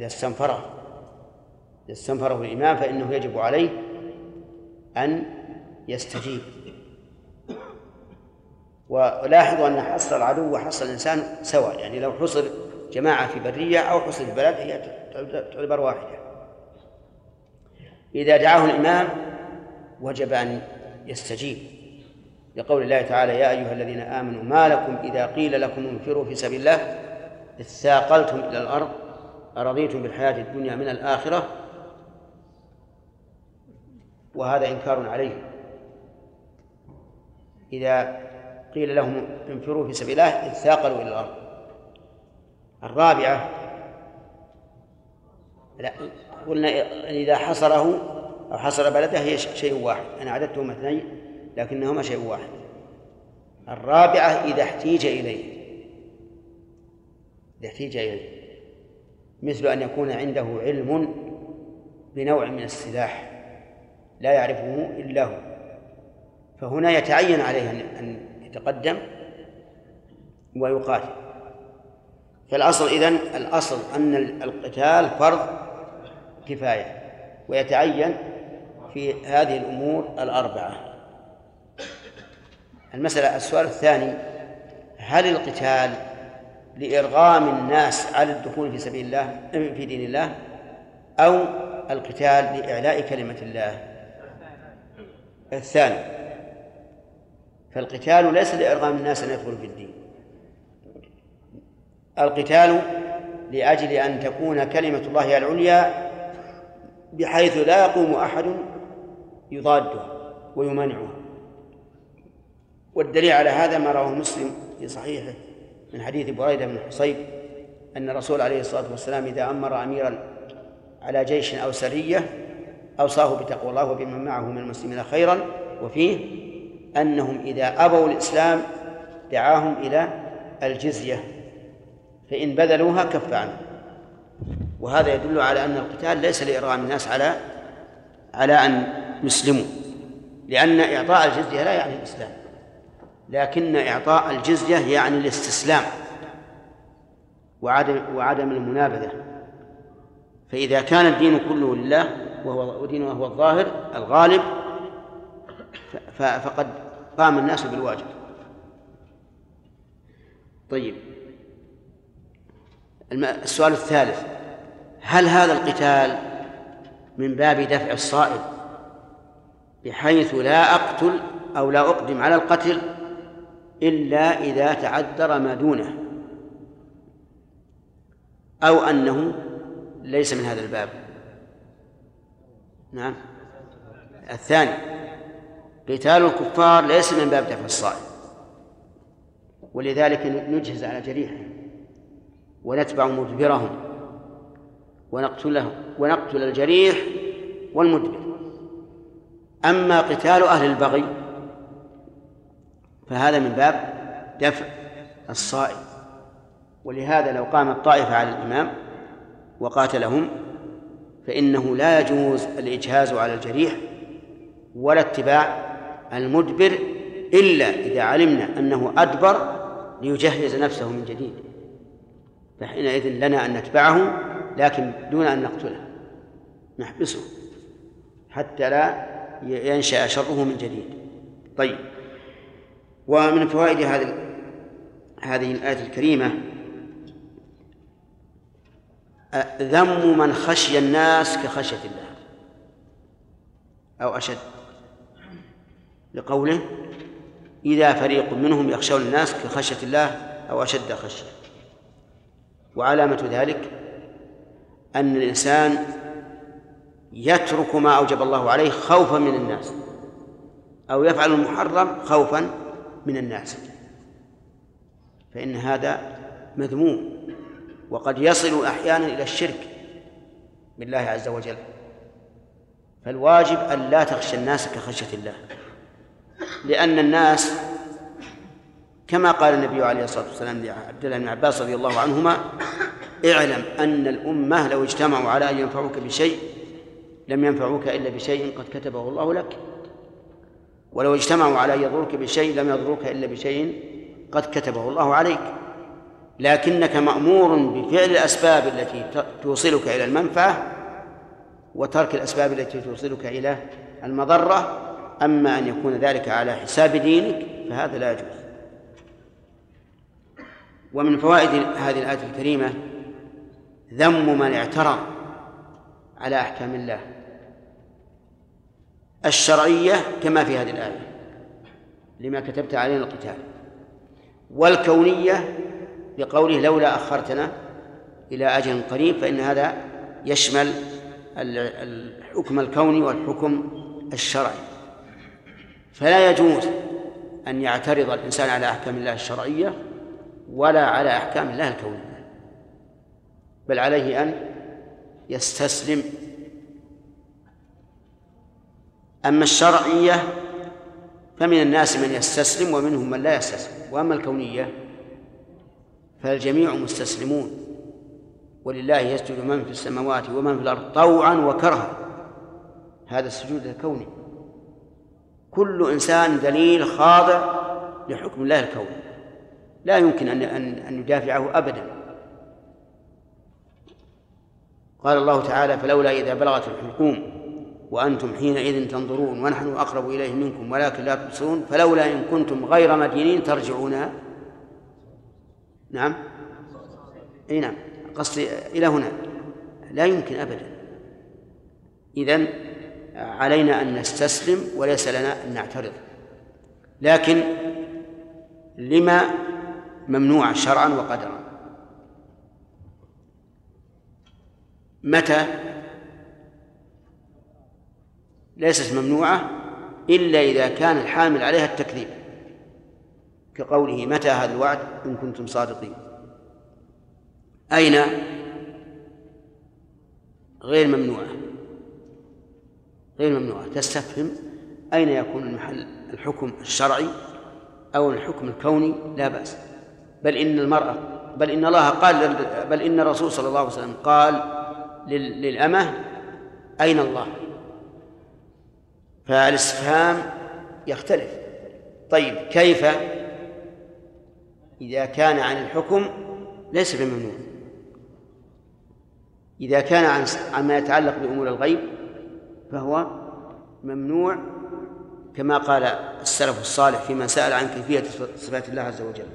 استنفره الإمام فإنه يجب عليه أن يستجيب. ولاحظوا أن حصر العدو وحصر الإنسان سواء، يعني لو حصر جماعة في برية أو حصر في بلد هي تعتبر واحدة. إذا دعاه الإمام وجب أن يستجيب، لقول الله تعالى: يا أيها الذين آمنوا ما لكم إذا قيل لكم انفروا في سبيل الله اثاقلتم إلى الأرض أرضيتم بالحياة الدنيا من الآخرة. وهذا إنكار عليه. إذا قيل لهم انفروا في سبيل الله اثاقلوا إلى الأرض. الرابعة: قلنا إذا حصره أو حصر بلده هي شيء واحد، أنا عددتهم 2 لكنهما شيء واحد. الرابعة: إذا احتيج إليه، مثل أن يكون عنده علم بنوع من السلاح لا يعرفه إلا هو، فهنا يتعين عليه أن يتقدم ويقاتل. فالأصل الأصل أن القتال فرض كفاية ويتعين في هذه الأمور 4. السؤال الثاني: هل القتال لإرغام الناس على الدخول في سبيل الله في دين الله أو القتال لإعلاء كلمة الله؟ الثاني. فالقتال ليس لإرغام الناس أن يدخلوا في الدين، القتال لأجل أن تكون كلمة الله هي العليا بحيث لا يقوم أحد يضادها ويمانعها. والدليل على هذا ما رواه مسلم في صحيحه من حديث بريدة بن حصيب أن الرسول عليه الصلاة والسلام إذا أمر أميرا على جيش أو سرية أوصاه بتقوى الله وبمن معه من المسلمين خيرا، وفيه أنهم إذا أبوا الإسلام دعاهم إلى الجزية فإن بذلوها كف عنهم. وهذا يدل على أن القتال ليس لإرغام الناس على أن يسلموا، لأن إعطاء الجزية لا يعني الإسلام، لكن إعطاء الجزية يعني الاستسلام وعدم المنابذة. فإذا كان الدين كله لله ودينه هو الظاهر الغالب فقد قام الناس بالواجب. طيب، السؤال الثالث: هل هذا القتال من باب دفع الصائب بحيث لا أقتل أو لا أقدم على القتل إلا إذا تعذر ما دونه؟ أو أنه ليس من هذا الباب. نعم، الثاني قتال الكفار ليس من باب دفع الصائل، ولذلك نجهز على جريحه ونتبع مدبرهم ونقتل الجريح والمدبر. أما قتال أهل البغي فهذا من باب دفع الصائل، ولهذا لو قامت طائفة على الإمام وقاتلهم فإنه لا يجوز الإجهاز على الجريح ولا اتباع المدبر إلا إذا علمنا أنه أدبر ليجهز نفسه من جديد، فحينئذ لنا أن نتبعه لكن دون أن نقتله، نحبسه حتى لا ينشأ شره من جديد. طيب، ومن فوائد هذه الآية الكريمة ذم من خشي الناس كخشية الله أو أشد، لقوله إذا فريق منهم يخشون الناس كخشية الله أو أشد خشية. وعلامة ذلك أن الإنسان يترك ما أوجب الله عليه خوفا من الناس، أو يفعل المحرم خوفا من الناس، فإن هذا مذموم، وقد يصل أحيانا إلى الشرك بالله عز وجل. فالواجب أن لا تخشى الناس كخشية الله، لأن الناس كما قال النبي عليه الصلاة والسلام لعبد الله بن عباس رضي الله عنهما: اعلم أن الأمة لو اجتمعوا على أن ينفعوك بشيء لم ينفعوك إلا بشيء قد كتبه الله لك، ولو اجتمعوا على أن يضروك بشيء لم يضروك إلا بشيء قد كتبه الله عليك، لكنك مأمور بفعل الأسباب التي توصلك إلى المنفعة وترك الأسباب التي توصلك إلى المضرة. أما أن يكون ذلك على حساب دينك فهذا لا يجوز. ومن فوائد هذه الآية الكريمة ذم من اعترض على أحكام الله الشرعية كما في هذه الآية لما كتبت علينا القتال، والكونية بقوله لولا أخرتنا إلى أجل قريب، فإن هذا يشمل الحكم الكوني والحكم الشرعي. فلا يجوز أن يعترض الإنسان على أحكام الله الشرعية ولا على أحكام الله الكونية، بل عليه أن يستسلم. أما الشرعية فمن الناس من يستسلم ومنهم من لا يستسلم، وأما الكونية فالجميع مستسلمون، ولله يسجد من في السماوات ومن في الأرض طوعا وكرها، هذا السجود الكوني. كل إنسان ذليل خاضع لحكم الله الكوني، لا يمكن أن يدافعه أبدا. قال الله تعالى: فلولا إذا بلغت الحلقوم وأنتم حينئذ تنظرون ونحن أقرب إليه منكم ولكن لا تبصرون فلولا إن كنتم غير مدينين ترجعونها. نعم، أي نعم، قصدي إلى هنا لا يمكن أبدا. إذن علينا أن نستسلم وليس لنا أن نعترض، لكن لما ممنوع شرعا وقدرا. متى ليست ممنوعة إلا إذا كان الحامل عليها التكذيب، كقوله: متى هذا الوعد إن كنتم صادقين. أين؟ غير ممنوعة، غير ممنوعة. تستفهم أين يكون المحل، الحكم الشرعي أو الحكم الكوني لا بأس. بل إن الله قال، بل إن الرسول صلى الله عليه وسلم قال للأمة: أين الله؟ فالاستفهام يختلف. طيب، كيف إذا كان عن الحكم ليس بممنوع؟ إذا كان عما يتعلق بأمور الغيب فهو ممنوع، كما قال السلف الصالح فيما سأل عن كيفية صفات الله عز وجل.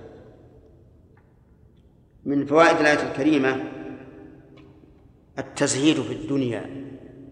من فوائد الآية الكريمة التزهيد في الدنيا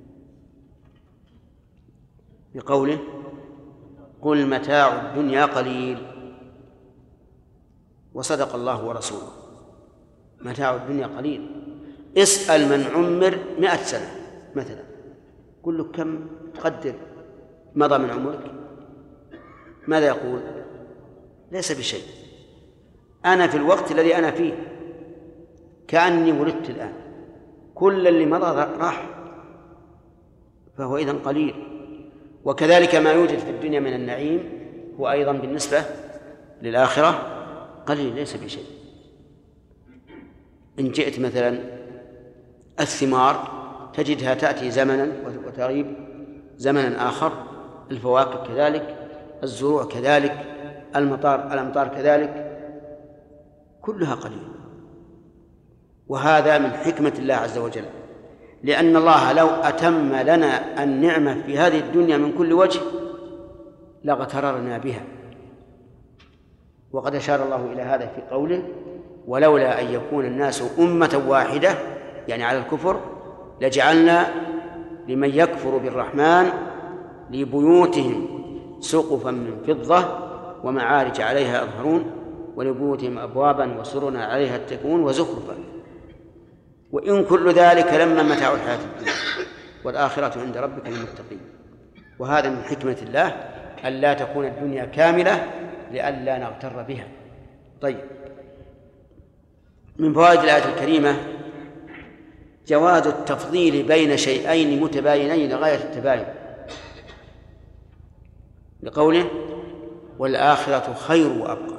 بقوله: قل متاع الدنيا قليل. وصدق الله ورسوله، متاع الدنيا قليل. اسأل من عمر 100 سنة مثلا، قل له كم تقدر مضى من عمرك، ماذا يقول؟ ليس بشيء، أنا في الوقت الذي أنا فيه كأني ولدت الآن، كل اللي مضى راح، فهو إذن قليل. وكذلك ما يوجد في الدنيا من النعيم هو أيضا بالنسبة للآخرة قليل، ليس بشيء. إن جئت مثلا الثمار تجدها تأتي زمنا وتغيب زمنا آخر، الفواكه كذلك، الزروع كذلك، الأمطار كذلك، كلها قليل. وهذا من حكمة الله عز وجل، لأن الله لو أتم لنا النعمة في هذه الدنيا من كل وجه لاغتررنا بها. وقد أشار الله إلى هذا في قوله: ولولا أن يكون الناس أمة واحدة، يعني على الكفر، لجعلنا لمن يكفر بالرحمن لبيوتهم سقفا من فضة ومعارج عليها يظهرون ولبيوتهم أبوابا وسرنا عليها يتكئون وزخرفا وإن كل ذلك لما متاع الحياة الدنيا والآخرة عند ربك للمتقين. وهذا من حكمة الله ألا تكون الدنيا كاملة لئلا نغتر بها. طيب، من فوائد الآية الكريمة جواز التفضيل بين شيئين متباينين لغاية التباين، لقوله: والآخرة خير وأبقى،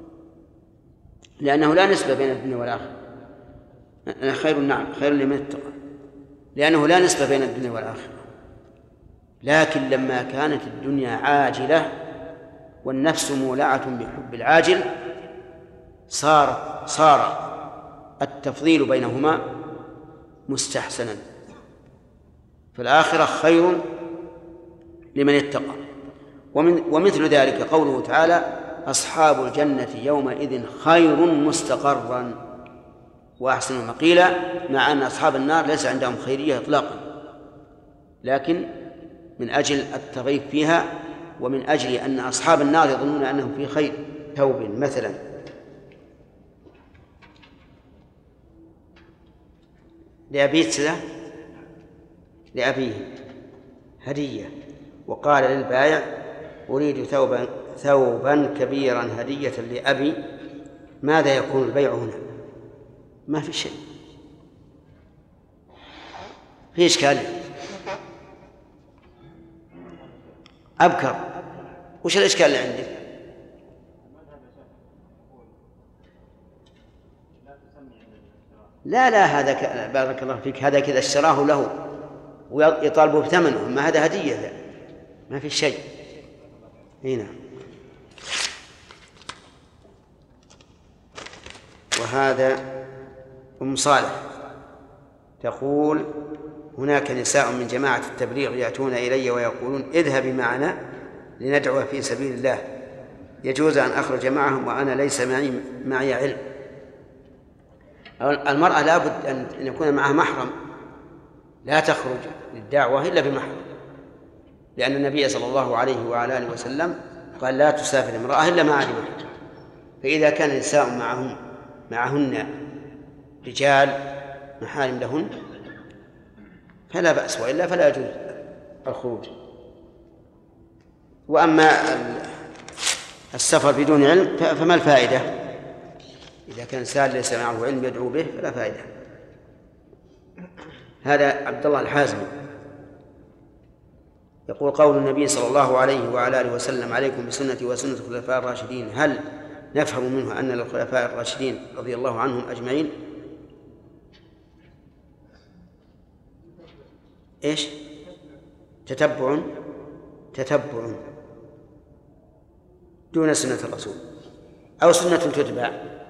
لأنه لا نسبة بين الدنيا والآخرة. خير، نعم، خير لمن اتقى، لأنه لا نسبة بين الدنيا والآخرة. لكن لما كانت الدنيا عاجلة والنفس مولعة بحب العاجل صار التفضيل بينهما مستحسنا، فالآخرة خير لمن اتقى. ومثل ذلك قوله تعالى: أصحاب الجنة يومئذ خير مستقرا وأحسن مقيلا، مع أن أصحاب النار ليس عندهم خيرية إطلاقا، لكن من أجل الترغيب فيها ومن أجل أن أصحاب النار يظنون أنهم في خير. ثوب مثلا لأبيه هدية، وقال للبائع: أريد ثوبا كبيرا هدية لأبي، ماذا يكون البيع هنا؟ ما في شيء، في إشكال. أبكر، وش الإشكال اللي عندك؟ لا هذا بارك الله فيك، هذا كذا اشتراه له ويطالبه بثمنه، ما هذا هدية، ما في شيء هنا. وهذا أم صالح تقول: هناك نساء من جماعة التبليغ يأتون إلي ويقولون: اذهبي معنا لندعو في سبيل الله، يجوز أن أخرج معهم وأنا ليس معي علم. المرأة لابد أن يكون معها محرم، لا تخرج للدعوة إلا بمحرم، لأن النبي صلى الله عليه وعلى آله وسلم قال: لا تسافر امرأة إلا مع محرم. فإذا كان النساء معهن رجال محارم لهن فلا بأس، وإلا فلا يجوز الخروج. وأما السفر بدون علم فما الفائدة؟ إذا كان إنسان ليس معه علم يدعو به فلا فائدة. هذا عبد الله الحازمي يقول: قول النبي صلى الله عليه وعلى آله وسلم: عليكم بسنتي وسنة الخلفاء الراشدين، هل نفهم منه أن للخلفاء الراشدين رضي الله عنهم أجمعين إيش؟ تتبع دون سنة الرسول أو سنة تتبع؟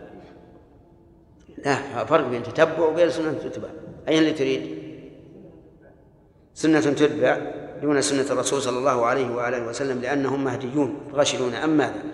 لا، فرق بين تتبع وبين سنة تتبع. أين اللي تريد؟ سنة تتبع دون سنة الرسول صلى الله عليه وآله وسلم، لأنهم مهديون غشلون. أم ماذا؟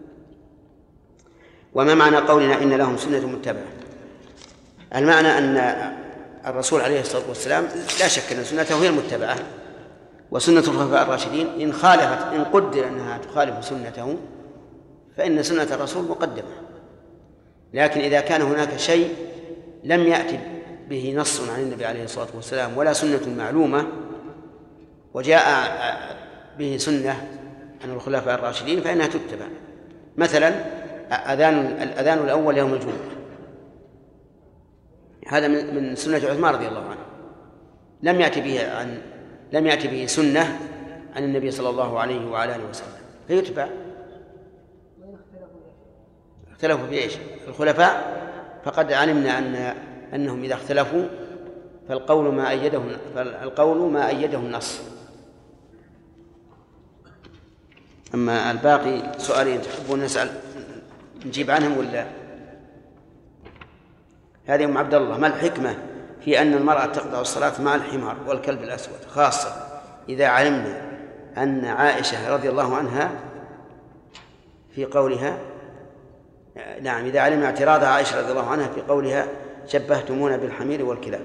وما معنى قولنا إن لهم سنة متبعة؟ المعنى أن الرسول عليه الصلاة والسلام لا شك أن سنته هي المتبعة، وسنة الخلفاء الراشدين إن قدر أنها تخالف سنته فإن سنة الرسول مقدمة. لكن إذا كان هناك شيء لم يأتي به نص عن النبي عليه الصلاة والسلام ولا سنة معلومة، وجاء به سنة عن الخلفاء الراشدين، فإنها تتبع. مثلا الأذان الأول يوم الجمعة، هذا من سنة عثمان رضي الله عنه، لم يأتي به سنة عن النبي صلى الله عليه وعلى آله وسلم، فيتبع. اختلفوا في ايش؟ الخلفاء، فقد علمنا أنهم إذا اختلفوا فالقول ما أيده النص. أما الباقي سؤالين تحبون نسأل نجيب عنهم ولا؟ هذه أم عبد الله: ما الحكمة في أن المرأة تقطع الصلاة مع الحمار والكلب الأسود، خاصة إذا علمنا أن عائشة رضي الله عنها في قولها، نعم، إذا علمنا اعتراض عائشة رضي الله عنها في قولها شبهتمونا بالحمير والكلاب؟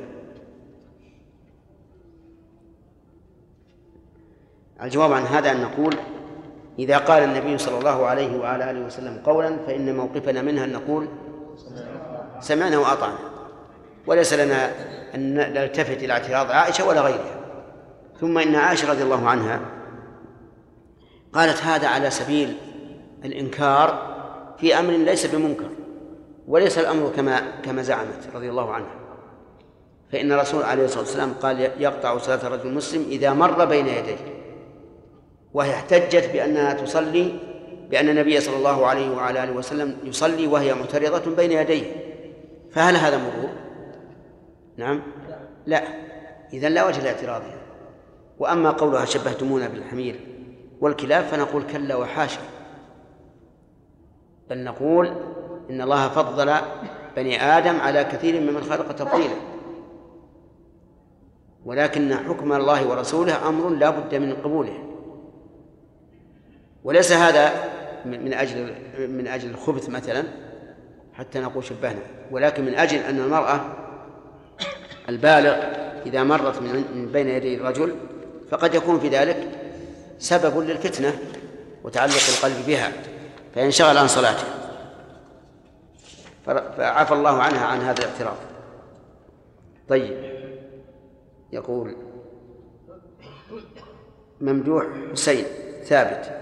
الجواب عن هذا أن نقول: إذا قال النبي صلى الله عليه وعلى آله وسلم قولا فإن موقفنا منها أن نقول سمعنا وأطعنا، وليس لنا أن نلتفت إلى اعتراض عائشة ولا غيرها. ثم إن عائشة رضي الله عنها قالت هذا على سبيل الإنكار في أمر ليس بمنكر، وليس الأمر كما زعمت رضي الله عنها، فإن الرسول عليه الصلاة والسلام قال يقطع صلاة الرجل المسلم إذا مر بين يديه، وهي احتجت بأنها تصلي بأن النبي صلى الله عليه وعلى آله وسلم يصلي وهي معترضة بين يديه، فهل هذا مرور؟ نعم، لا، إذن لا وجه لاعتراضها. وأما قولها شبهتمونا بالحمير والكلاب فنقول كلا وحاشا، بل نقول إن الله فضل بني آدم على كثير ممن خلق تفضيلا، ولكن حكم الله ورسوله أمر لا بد من قبوله، وليس هذا من أجل الخبث مثلا حتى نقول شبهنا، ولكن من أجل أن المرأة البالغ إذا مرت من بين يدي الرجل فقد يكون في ذلك سبب للفتنة وتعلق القلب بها فينشغل عن صلاته، فعفى الله عنها عن هذا الاعتراض. طيب، يقول ممدوح حسين ثابت: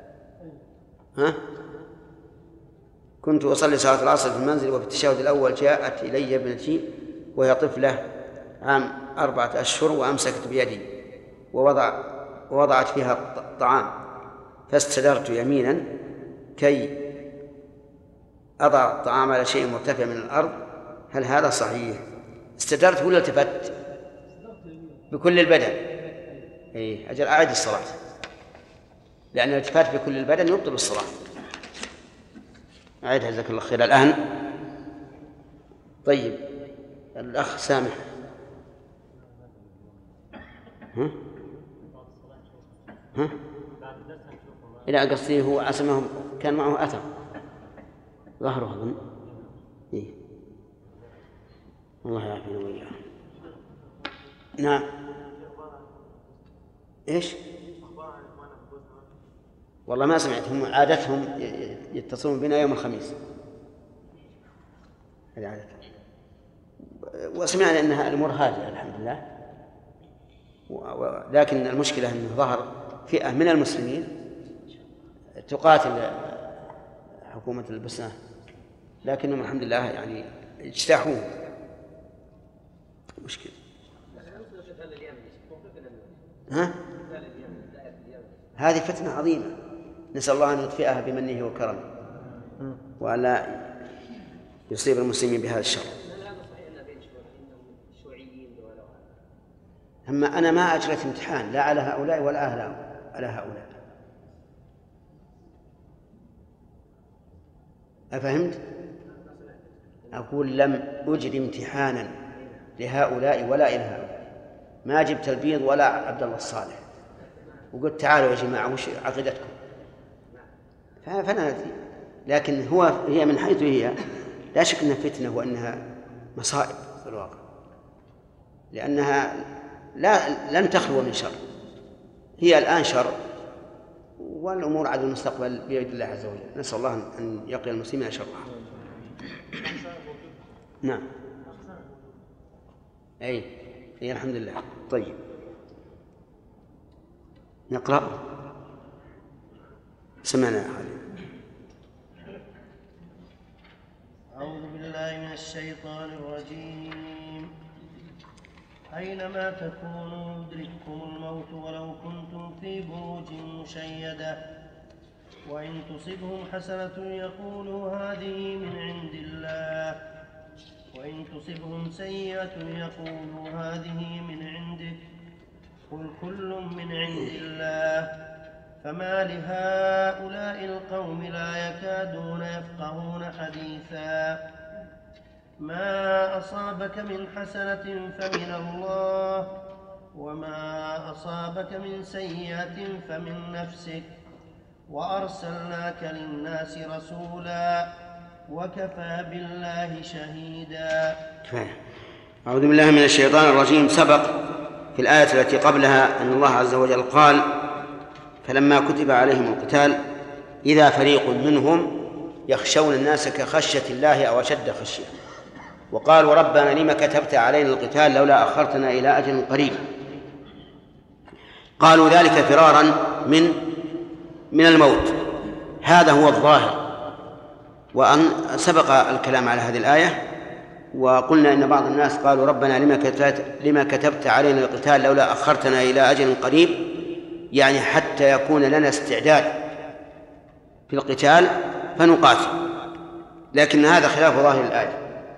كنت أصلي صلاة العصر في المنزل، وفي التشهد الأول جاءت إلي ابنتي وهي طفلة عام 4 أشهر، وأمسكت بيدي ووضعت فيها الطعام، فاستدرت يمينا كي أضع الطعام على شيء مرتفع من الأرض، هل هذا صحيح؟ استدرت ولا التفت؟ بكل البدن. أي أجل أعيد الصلاة، لأن الالتفات بكل البدن يبطل الصلاة. أعيدها جزاك الله خير الآن. طيب، الأخ سامح. إلى قصدي هو عصمه كان معه أثر ظهره أظن. إيه؟ الله يعافينا وإياه. نعم. إيش؟ والله ما سمعت، هم عادتهم يتصلون بنا يوم الخميس، هذه عادتهم، وسمعنا أنها الأمور هادئة الحمد لله، لكن المشكلة أنه ظهر فئة من المسلمين تقاتل حكومة البوسنة، لكنهم الحمد لله يعني اجتاحوه. مشكلة. هذه فتنة عظيمة، نسأل الله أن يطفئها بمنه وكرمه وألا يصيب المسلمين بهذا الشر. أما أنا ما أجريت امتحان لا على هؤلاء ولا على هؤلاء، أفهمت؟ أقول لم أجري امتحانا لهؤلاء ولا إلى هؤلاء، ما جبت البيض ولا عبد الله الصالح وقلت تعالوا يا جماعة وش عقيدتكم، فأنا ندري. لكن هي من حيث هي لا شك أنها فتنة وأنها مصائب في الواقع، لأنها لن تخلو من شر، هي الآن شر والأمور على المستقبل بيد الله عز وجل، نسأل الله أن يقي المسلمين شرها. نعم. أي الحمد لله. طيب نقرأ. سمعنا هذه. أعوذ بالله من الشيطان الرجيم. أينما تكونوا يدرككم الموت ولو كنتم في بروج مشيدة وإن تصبهم حسنة يقولوا هذه من عند الله وإن تصبهم سيئة يقولوا هذه من عندك قل كل من عند الله فما لهؤلاء القوم لا يكادون يفقهون حديثا ما أصابك من حسنة فمن الله وما أصابك من سيئة فمن نفسك وأرسلناك للناس رسولا وكفى بالله شهيدا. أعوذ بالله من الشيطان الرجيم. سبق في الآية التي قبلها أن الله عز وجل قال فلما كتب عليهم القتال إذا فريق منهم يخشون الناس كخشية الله أو أشد خشية وقالوا ربنا لما كتبت علينا القتال لولا أخرتنا إلى أجل قريب. قالوا ذلك فرارا من الموت. هذا هو الظاهر. وأن سبق الكلام على هذه الآية وقلنا إن بعض الناس قالوا ربنا لما كتبت علينا القتال لولا أخرتنا إلى أجل قريب، يعني حتى يكون لنا استعداد في القتال فنقاتل، لكن هذا خلاف ظاهر الآية.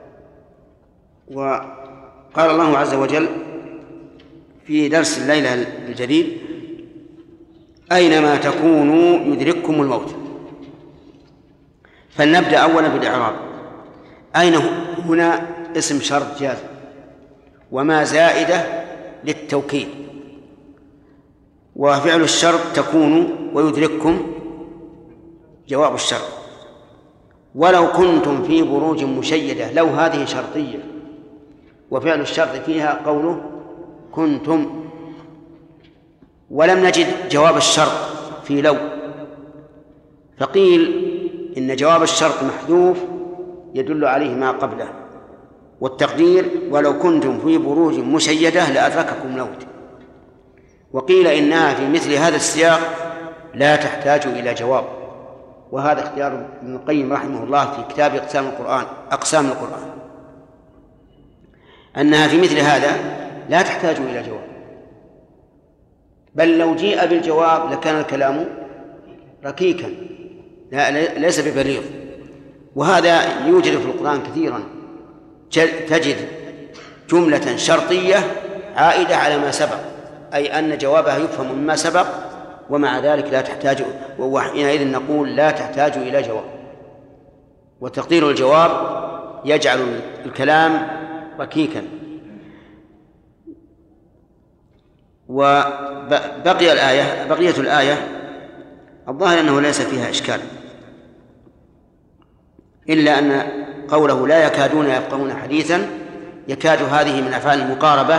وقال الله عز وجل في درس الليلة الجديد أينما تكونوا يدرككم الموت. فلنبدأ أولا بالإعراب. أين هنا اسم شرط جازم وما زائدة للتوكيد، وفعل الشرط تكون ويدرككم جواب الشرط. ولو كنتم في بروج مشيدة، لو هذه شرطية وفعل الشرط فيها قوله كنتم، ولم نجد جواب الشرط في لو، فقيل إن جواب الشرط محذوف يدل عليه ما قبله، والتقدير ولو كنتم في بروج مشيدة لأدرككم الموت. وقيل إنها في مثل هذا السياق لا تحتاج إلى جواب، وهذا اختيار ابن القيم رحمه الله في كتاب أقسام القرآن أنها في مثل هذا لا تحتاج إلى جواب، بل لو جيء بالجواب لكان الكلام ركيكا ليس ببليغ. وهذا يوجد في القرآن كثيرا، تجد جملة شرطية عائدة على ما سبق، أي أن جوابها يفهم مما سبق، ومع ذلك لا تحتاج، وحينئذ نقول لا تحتاج إلى جواب. وتقدير الجواب يجعل الكلام ركيكا. وبقية الآية الظاهر أنه ليس فيها إشكال، إلا أن قوله لا يكادون يفقهون حديثا، يكاد هذه من أفعال المقاربة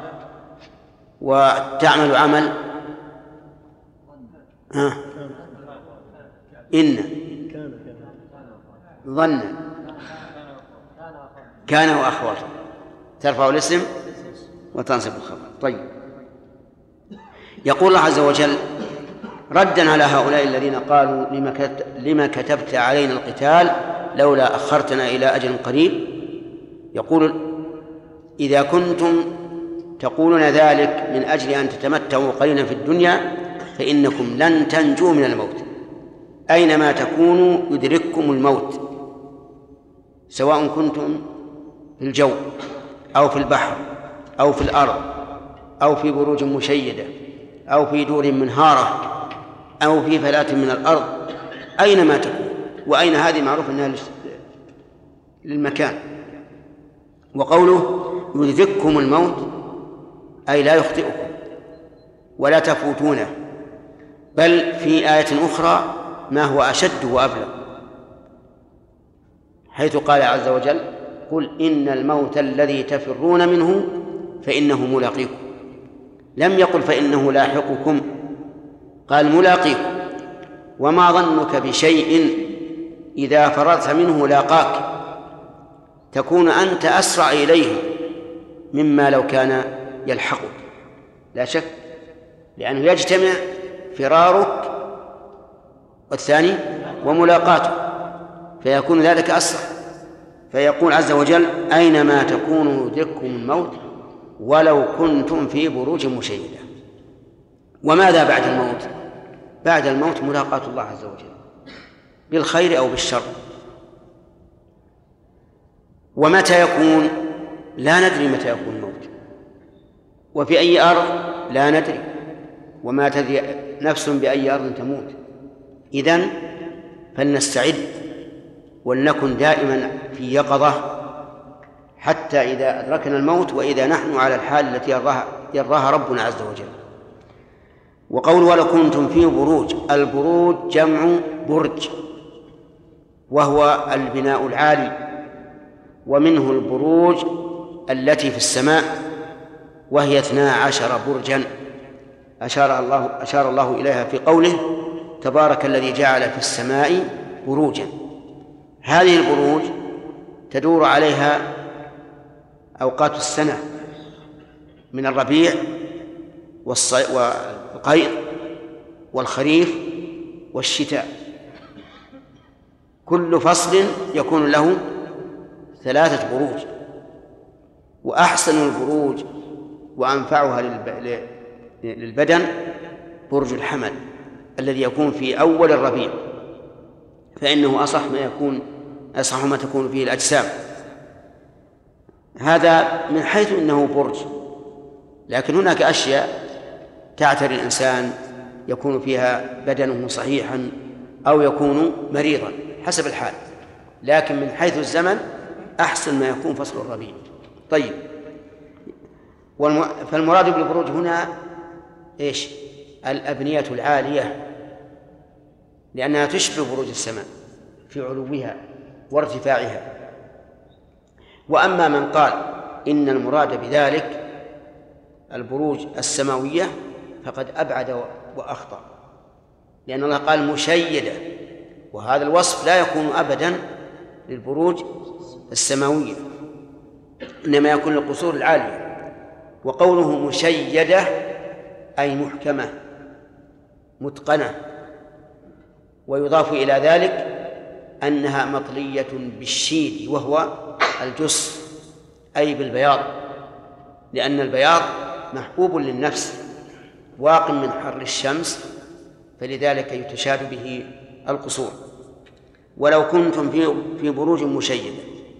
وتعمل عمل إن ظن كان وأخوات، ترفع الاسم وتنصب الخبر. طيب، يقول الله عز وجل ردا على هؤلاء الذين قالوا لما كتبت علينا القتال لولا أخرتنا إلى أجل قريب، يقول إذا كنتم تقولون ذلك من أجل أن تتمتعوا قليلا في الدنيا فإنكم لن تنجوا من الموت. أينما تكونوا يدرككم الموت، سواء كنتم في الجو أو في البحر أو في الأرض أو في بروج مشيدة أو في دور منهارة أو في فلاة من الأرض، أينما تكون. وأين هذه معروف أنها للمكان. وقوله يدرككم الموت أي لا يخطئكم ولا تفوتونه، بل في آية أخرى ما هو أشد وأبلغ، حيث قال عز وجل قل إن الموت الذي تفرون منه فإنه ملاقيكم. لم يقل فإنه لاحقكم، قال ملاقيكم. وما ظنك بشيء إذا فررت منه لاقاك، تكون أنت أسرع إليه مما لو كان يلحقك، لا شك، لأنه يجتمع فرارك والثاني وملاقاته، فيكون ذلك أسرع. فيقول عز وجل: أينما تكونوا يدرككم الموت ولو كنتم في بروج مشيدة. وماذا بعد الموت؟ بعد الموت ملاقاة الله عز وجل بالخير أو بالشر. ومتى يكون؟ لا ندري متى يكون الموت، وفي أي أرض لا ندري، وما تدري نفس بأي أرض تموت. إذن فلنستعد ولنكن دائما في يقظة حتى إذا أدركنا الموت وإذا نحن على الحال التي يرضاها ربنا عز وجل. وقول ولو كنتم في بروج، البروج جمع برج، وهو البناء العالي، ومنه البروج التي في السماء وهي 12 برجا أشار الله إليها في قوله: تبارك الذي جعل في السماء بروجا. هذه البروج تدور عليها أوقات السنة من الربيع والقيض والخريف والشتاء، كل فصل يكون له 3 بروج. وأحسن البروج وأنفعها للبدن برج الحمل الذي يكون في أول الربيع، فإنه أصح ما تكون فيه الأجسام. هذا من حيث إنه برج، لكن هناك أشياء تعتري الإنسان يكون فيها بدنه صحيحا أو يكون مريضا حسب الحال، لكن من حيث الزمن أحسن ما يكون فصل الربيع. طيب، فالمراد بالبروج هنا إيش؟ الأبنية العالية، لأنها تشبه بروج السماء في علوها وارتفاعها. وأما من قال إن المراد بذلك البروج السماوية فقد أبعد وأخطأ، لأن الله قال مشيدة، وهذا الوصف لا يكون أبدا للبروج السماوية، إنما يكون للقصور العالية. وقوله مشيدة أي محكمة متقنة، ويضاف إلى ذلك أنها مطلية بالشيد وهو الجص أي بالبياض، لأن البياض محبوب للنفس واق من حر الشمس، فلذلك يتشاد به القصور. ولو كنتم في بروج مشيدة.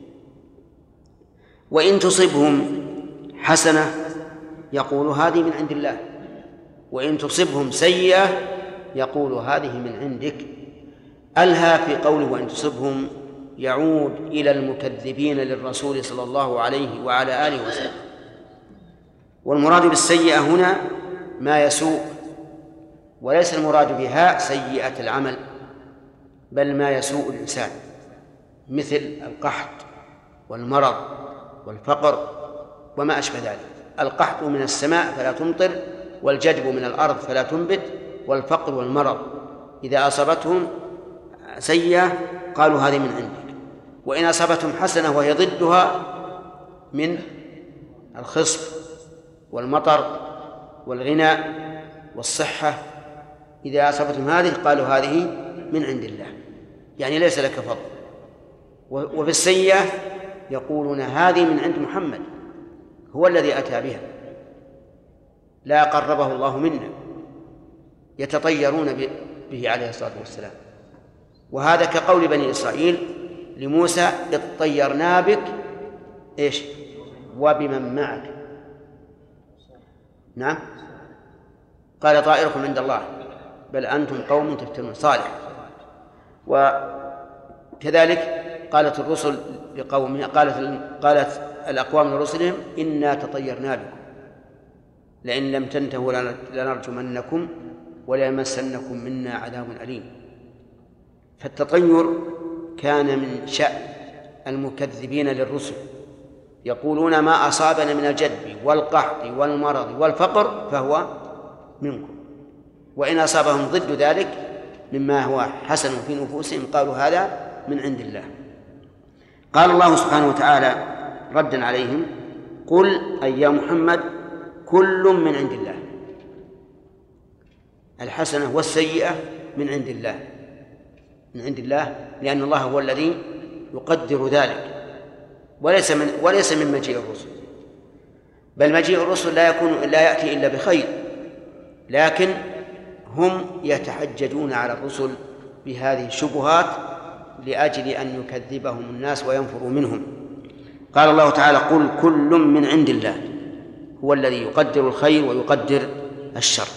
وإن تصبهم حسنة يقول هذه من عند الله، وإن تصبهم سيئة يقول هذه من عندك. ألها في قوله وإن تصبهم يعود إلى المكذبين للرسول صلى الله عليه وعلى آله وسلم. والمراد بالسيئة هنا ما يسوء، وليس المراد بها سيئة العمل، بل ما يسوء الإنسان، مثل القحط والمرض والفقر وما أشبه ذلك. القحط من السماء فلا تمطر، والجدب من الأرض فلا تنبت، والفقر والمرض إذا أصابتهم سيئة قالوا هذه من عندك، وإن أصابتهم حسنة وهي ضدها من الخصف والمطر والغنى والصحة، إذا أصابتهم هذه قالوا هذه من عند الله، يعني ليس لك فضل. وفي السيئة يقولون هذه من عند محمد، هو الذي أتى بها، لا قربه الله منا، يتطيرون به عليه الصلاة والسلام. وهذا كقول بني إسرائيل لموسى اطيرنا بك إيش وبمن معك. نعم، قال طائركم عند الله بل أنتم قوم تفتنون. صالح. وكذلك قالت الرسل لقومها، قالت الأقوام لرسلهم إنا تطيرنا بكم لئن لم تنتهوا لنرجمنكم وليمسنكم منا عذاب أليم. فالتطير كان من شأن المكذبين للرسل، يقولون ما أصابنا من الجدب والقحط والمرض والفقر فهو منكم، وإن أصابهم ضد ذلك مما هو حسن في نفوسهم قالوا هذا من عند الله. قال الله سبحانه وتعالى ردا عليهم قل أي يا محمد كل من عند الله، الحسنة والسيئة من عند الله، من عند الله، لأن الله هو الذي يقدر ذلك، وليس من مجيء الرسل، بل مجيء الرسل لا يأتي إلا بخير، لكن هم يتحججون على الرسل بهذه الشبهات لأجل أن يكذبهم الناس وينفروا منهم. قال الله تعالى قل كل من عند الله، هو الذي يقدر الخير ويقدر الشر.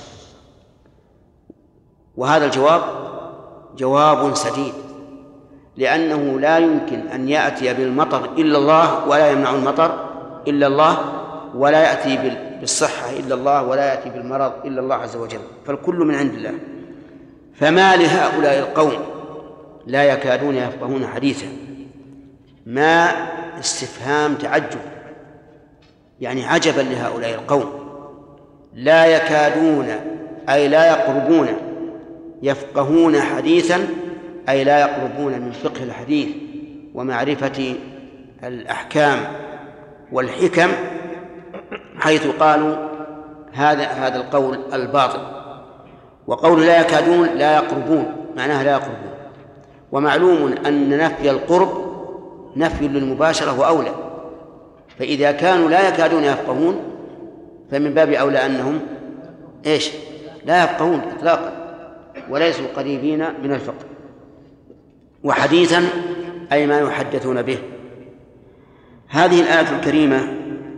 وهذا الجواب جواب سديد، لأنه لا يمكن أن يأتي بالمطر إلا الله، ولا يمنع المطر إلا الله، ولا يأتي بالصحة إلا الله، ولا يأتي بالمرض إلا الله عز وجل، فالكل من عند الله. فما لهؤلاء القوم لا يكادون يفقهون حديثا، ما استفهام تعجب، يعني عجبا لهؤلاء القوم، لا يكادون أي لا يقربون يفقهون حديثا، أي لا يقربون من فقه الحديث ومعرفة الأحكام والحكم، حيث قالوا هذا القول الباطل. وقول لا يكادون لا يقربون معناها لا يقربون، ومعلوم أن نفي القرب نفي للمباشرة وأولى، فإذا كانوا لا يكادون يفقهون فمن باب أولى أنهم لا يفقهون إطلاقا وليسوا قريبين من الفقه. وحديثا أي ما يحدثون به. هذه الآية الكريمة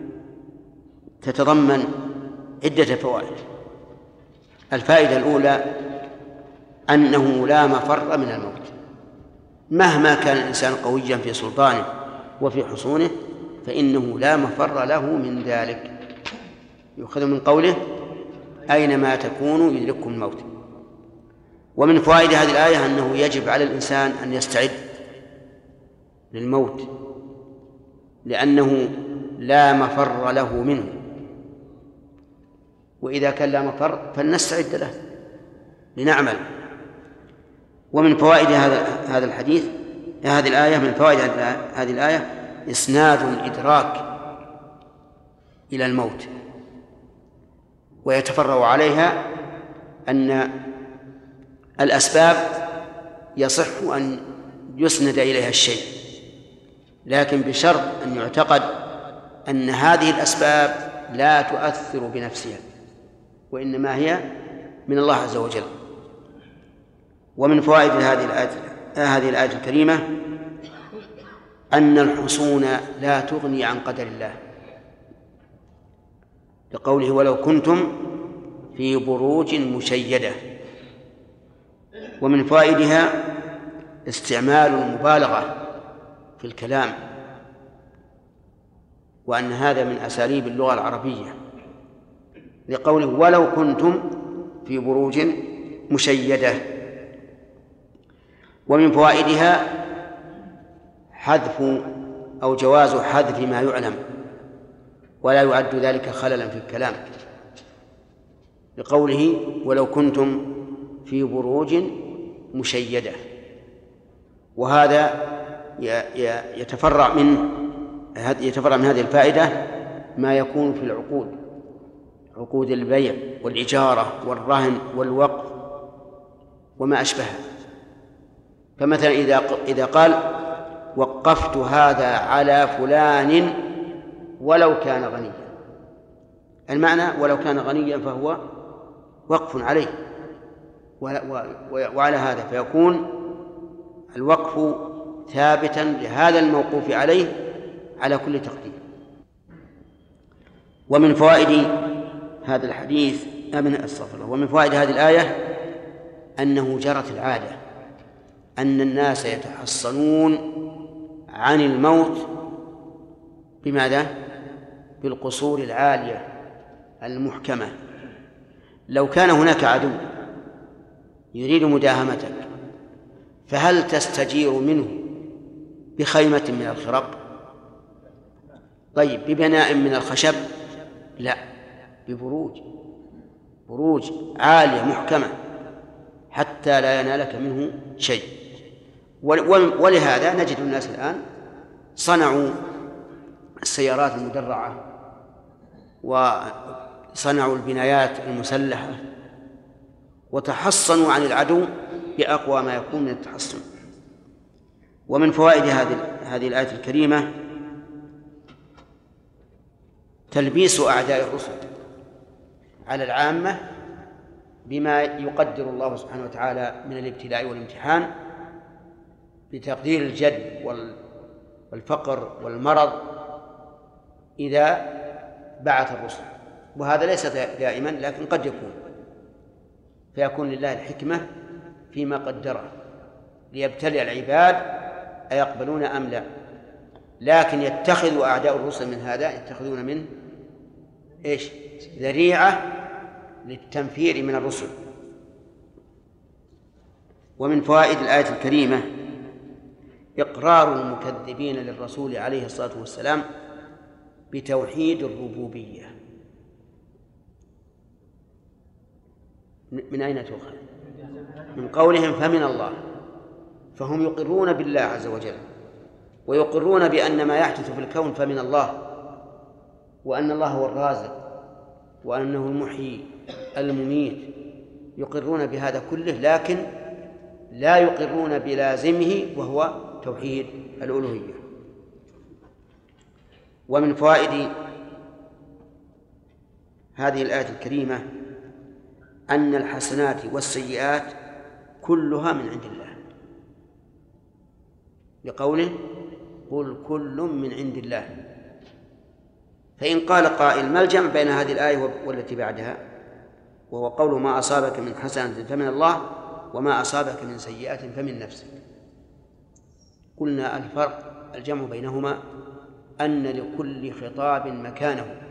تتضمن عدة فوائد. الفائدة الأولى أنه لا مفر من الموت، مهما كان الإنسان قويا في سلطانه وفي حصونه فإنه لا مفر له من ذلك. يؤخذ من قوله أينما تكونوا يدرككم الموت. ومن فوائد هذه الآية أنه يجب على الإنسان أن يستعد للموت، لأنه لا مفر له منه، وإذا كان لا مفر فلنستعد له لنعمل. ومن فوائد هذا الحديث هذه الآية، من فوائد هذه الآية إسناد الإدراك إلى الموت، ويتفرع عليها أن الأسباب يصح أن يسند إليها الشيء، لكن بشرط أن يعتقد أن هذه الأسباب لا تؤثر بنفسها، وإنما هي من الله عز وجل. ومن فوائد هذه الآية الكريمة أن الحصون لا تغني عن قدر الله، لقوله ولو كنتم في بروج مشيدة. ومن فوائدها استعمال المبالغة في الكلام، وأن هذا من أساليب اللغة العربية، لقوله ولو كنتم في بروج مشيدة. ومن فوائدها حذف أو جواز حذف ما يعلم ولا يعد ذلك خللا في الكلام، لقوله ولو كنتم في بروج مشيدة. وهذا يتفرع من هذه الفائدة ما يكون في العقود، عقود البيع والإجارة والرهن والوقف وما أشبهه. فمثلا إذا قال وقفت هذا على فلان ولو كان غنيا، المعنى ولو كان غنيا فهو وقف عليه، وعلى هذا فيكون الوقف ثابتا لهذا الموقوف عليه على كل تقدير. ومن فوائد هذا الحديث ومن فوائد هذه الآية أنه جرت العادة أن الناس يتحصنون عن الموت بماذا؟ بالقصور العالية المحكمة. لو كان هناك عدو يريد مداهمتك فهل تستجير منه بخيمة من الخرق؟ طيب ببناء من الخشب؟ لا، ببروج عالية محكمة حتى لا ينالك منه شيء. ولهذا نجد الناس الآن صنعوا السيارات المدرعة وصنعوا البنايات المسلحة وتحصنوا عن العدو بأقوى ما يكون من التحصن. ومن فوائد هذه الآية الكريمة تلبيس أعداء الرسل على العامة بما يقدر الله سبحانه وتعالى من الابتلاء والامتحان بتقدير الجد والفقر والمرض إذا بعث الرسل. وهذا ليس دائما، لكن قد يكون، فيكون لله الحكمة فيما قدره ليبتلي العباد أيقبلون أم لا. لكن يتخذ أعداء الرسل من هذا، يتخذون منه إيش؟ ذريعة للتنفير من الرسل. ومن فوائد الآية الكريمة إقرار المكذبين للرسول عليه الصلاة والسلام بتوحيد الربوبية. من أين تؤخذ؟ من قولهم فمن الله، فهم يقرون بالله عز وجل ويقرون بأن ما يحدث في الكون فمن الله، وأن الله هو الرازق وأنه المحيي المميت، يقرون بهذا كله، لكن لا يقرون بلازمه وهو توحيد الألوهية. ومن فوائد هذه الآية الكريمة أن الحسنات والسيئات كلها من عند الله، لقوله قل كل من عند الله. فإن قال قائل ما الجمع بين هذه الآية والتي بعدها، وهو قول ما أصابك من حسنة فمن الله وما أصابك من سيئة فمن نفسك؟ قلنا الفرق الجمع بينهما أن لكل خطاب مكانه.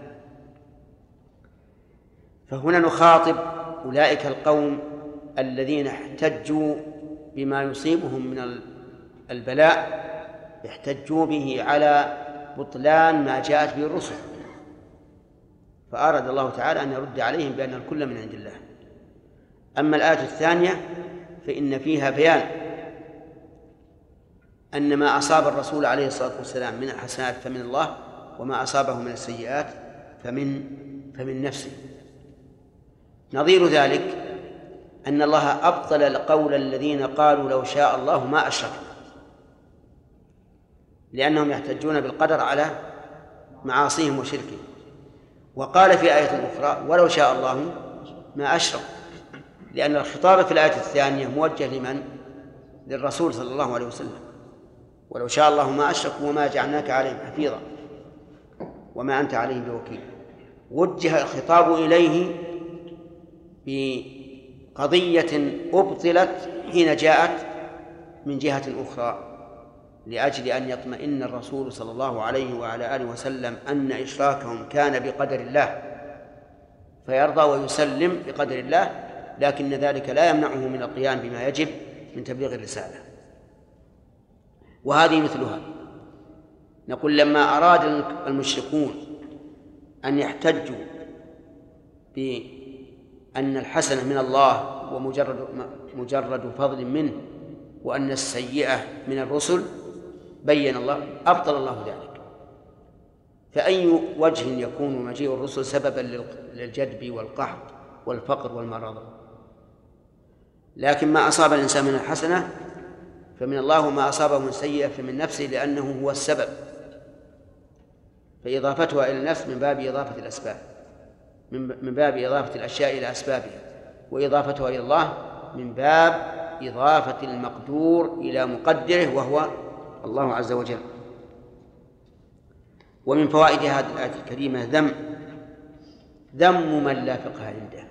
فهنا نخاطب أولئك القوم الذين احتجوا بما يصيبهم من البلاء، احتجوا به على بطلان ما جاءت به الرسل، فأراد الله تعالى أن يرد عليهم بأن الكل من عند الله. أما الآية الثانية فإن فيها بيان أن ما أصاب الرسول عليه الصلاة والسلام من الحسنات فمن الله، وما أصابه من السيئات فمن نفسه. نظير ذلك أن الله أبطل قول الذين قالوا لو شاء الله ما أشركنا، لأنهم يحتجون بالقدر على معاصيهم وشركهم. وقال في آية أخرى ولو شاء الله ما أشرك، لأن الخطاب في الآية الثانية موجه لمن؟ للرسول صلى الله عليه وسلم، ولو شاء الله ما أشركوا وما جعلناك عليهم حفيظا وما أنت عليهم بوكيل. وجه الخطاب إليه بقضية أبطلت حين جاءت من جهة أخرى، لأجل أن يطمئن الرسول صلى الله عليه وعلى آله وسلم أن إشراكهم كان بقدر الله فيرضى ويسلم بقدر الله، لكن ذلك لا يمنعه من القيام بما يجب من تبليغ الرسالة. وهذه مثلها. نقول لما أراد المشركون أن يحتجوا بأن الحسنة من الله ومجرد فضل منه، وأن السيئة من الرسل، بين الله أبطل الله ذلك. فأي وجه يكون مجيء الرسل سببا للجدب والقحط والفقر والمرض؟ لكن ما أصاب الإنسان من الحسنة فمن الله، وما أصابه من سيئة فمن نفسه، لأنه هو السبب، فإضافتها إلى النفس من باب إضافة الأسباب، من باب إضافة الأشياء إلى أسبابها، وإضافتها إلى الله من باب إضافة المقدور إلى مقدره وهو الله عز وجل. ومن فوائد هذه الآية الكريمة ذم من لا فقه عنده،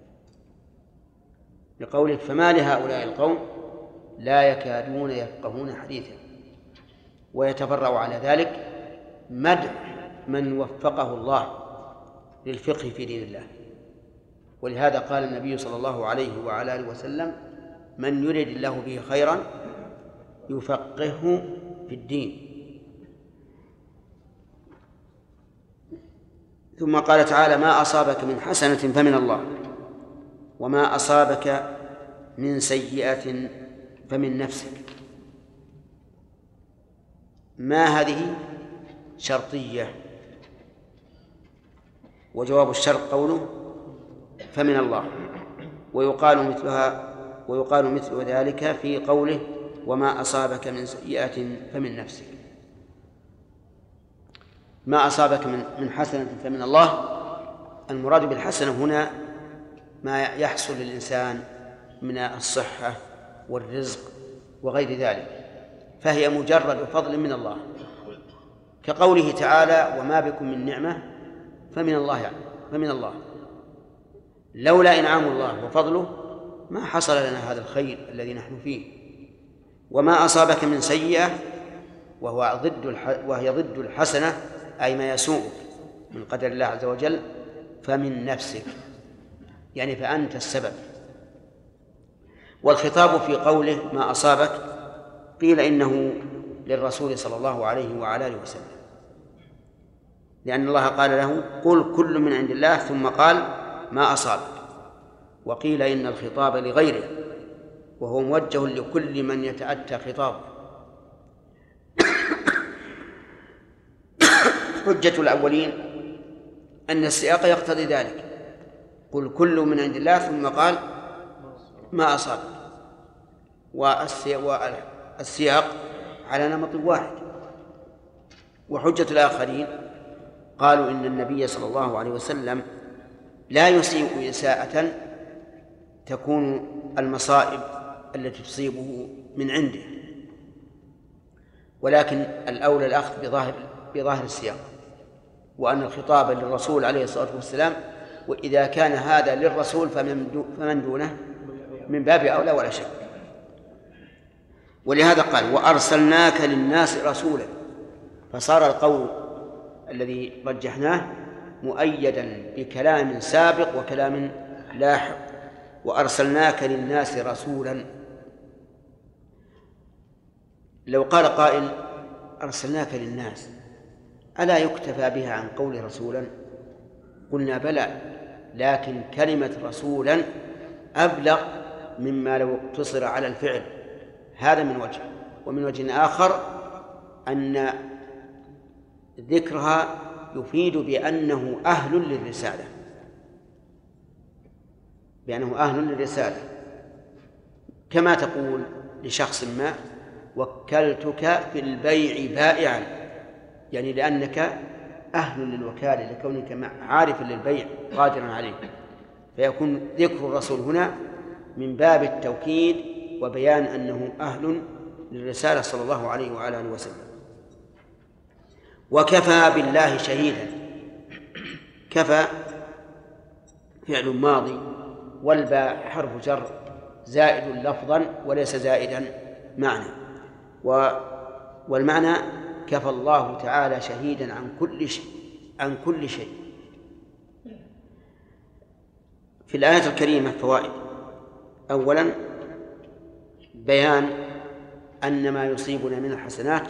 لقوله فما لهؤلاء القوم لا يكادون يفقهون حديثا. ويتفرع على ذلك مدح من وفقه الله للفقه في دين الله. ولهذا قال النبي صلى الله عليه وعلى آله وسلم من يريد الله به خيرا يفقهه في الدين. ثم قال تعالى ما أصابك من حسنة فمن الله وما أصابك من سيئة فمن نفسك. ما هذه شرطية، وجواب الشرط قوله فمن الله. ويقال مثل ذلك في قوله وما أصابك من سيئة فمن نفسك. ما أصابك من حسنة فمن الله، المراد بالحسنة هنا ما يحصل للإنسان من الصحة والرزق وغير ذلك، فهي مجرد فضل من الله، كقوله تعالى وما بكم من نعمة فمن الله، يعني فمن الله. لولا إنعام الله وفضله ما حصل لنا هذا الخير الذي نحن فيه. وما أصابك من سيئة وهي ضد الحسنة، أي ما يسوءك من قدر الله عز وجل، فمن نفسك، يعني فأنت السبب. والخطاب في قوله ما أصابك قيل إنه للرسول صلى الله عليه وعلى آله وسلم، لأن الله قال له قل كل من عند الله ثم قال ما أصابك. وقيل إن الخطاب لغيره وهو موجه لكل من يتأتى خطابه. حجة الأولين أن السياق يقتضي ذلك، قل كل من عند الله ثم قال ما أصاب، والسياق على نمط واحد. وحجة الآخرين قالوا إن النبي صلى الله عليه وسلم لا يسيء إساءة تكون المصائب التي تصيبه من عنده، ولكن الأولى الأخذ بظاهر السياق، وأن الخطاب للرسول عليه الصلاة والسلام، وإذا كان هذا للرسول فمن دونه من باب أولى ولا شك. ولهذا قال وأرسلناك للناس رسولا، فصار القول الذي رجحناه مؤيدا بكلام سابق وكلام لاحق، وأرسلناك للناس رسولا. لو قال قائل أرسلناك للناس ألا يكتفى بها عن قول رسولا؟ قلنا بلى، لكن كلمة رسولا أبلغ مما لو اقتصر على الفعل، هذا من وجه. ومن وجه آخر أن ذكرها يفيد بأنه أهل للرسالة، كما تقول لشخص ما وكلتك في البيع بائعا، يعني لأنك أهل للوكالة، لكونك عارفا للبيع قادرا عليه. فيكون ذكر الرسول هنا من باب التوكيد وبيان أنه أهل للرسالة صلى الله عليه وعلى آله وسلم. وكفى بالله شهيدا، كفى فعل ماضي والباء حرف جر زائد لفظا وليس زائدا معنى، والمعنى كفى الله تعالى شهيدا عن كل شيء. في الآية الكريمة فوائد. أولا بيان أن ما يصيبنا من الحسنات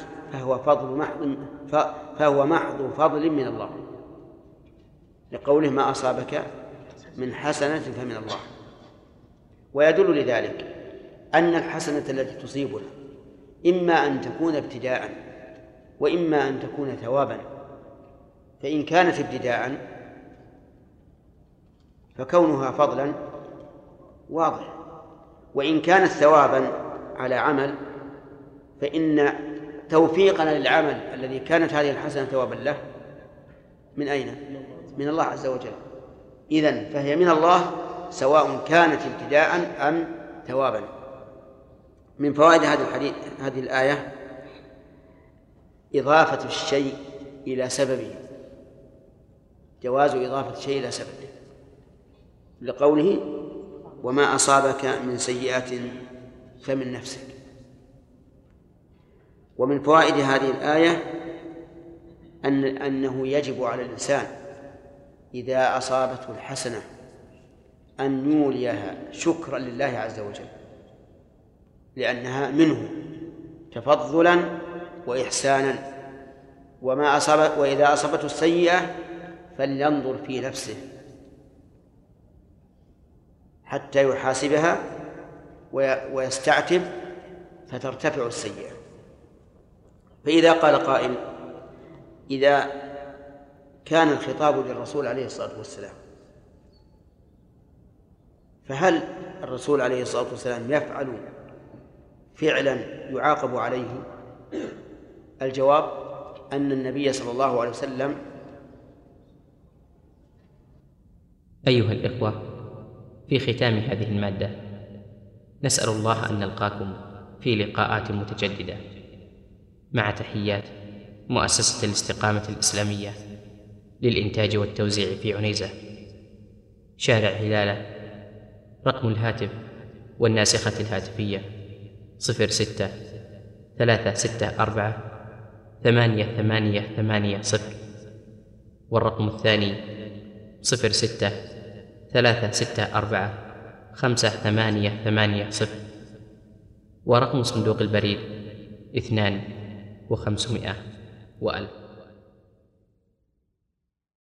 فهو محض فضل من الله، لقوله ما أصابك من حسنة فمن الله. ويدل لذلك أن الحسنة التي تصيبنا إما أن تكون ابتداء وإما أن تكون ثوابا. فإن كانت ابتداء فكونها فضلا واضح، وإن كانت ثوابا على عمل فإن توفيقنا للعمل الذي كانت هذه الحسنة ثوابا له من أين؟ من الله عز وجل. إذن فهي من الله سواء كانت ابتداء أم ثوابا. من فوائد هذه الآية إضافة الشيء إلى سببه، جواز إضافة الشيء إلى سببه، لقوله وما أصابك من سيئة فمن نفسك. ومن فوائد هذه الآية أنه يجب على الإنسان إذا أصابته الحسنة أن يوليها شكرا لله عز وجل، لأنها منه تفضلا وإحسانا. وإذا أصابته السيئة فلينظر في نفسه حتى يحاسبها ويستعتب فترتفع السيئة. فإذا قال قائل إذا كان الخطاب للرسول عليه الصلاة والسلام، فهل الرسول عليه الصلاة والسلام يفعل فعلا يعاقب عليه؟ الجواب أن النبي صلى الله عليه وسلم. أيها الإخوة، في ختام هذه المادة نسأل الله أن نلقاكم في لقاءات متجددة، مع تحيات مؤسسة الاستقامة الإسلامية للإنتاج والتوزيع في عنيزة، شارع هلالة. رقم الهاتف والناسخة الهاتفية 06-364-8880، والرقم الثاني 06-364-5880، ورقم صندوق البريد 2500 و1000.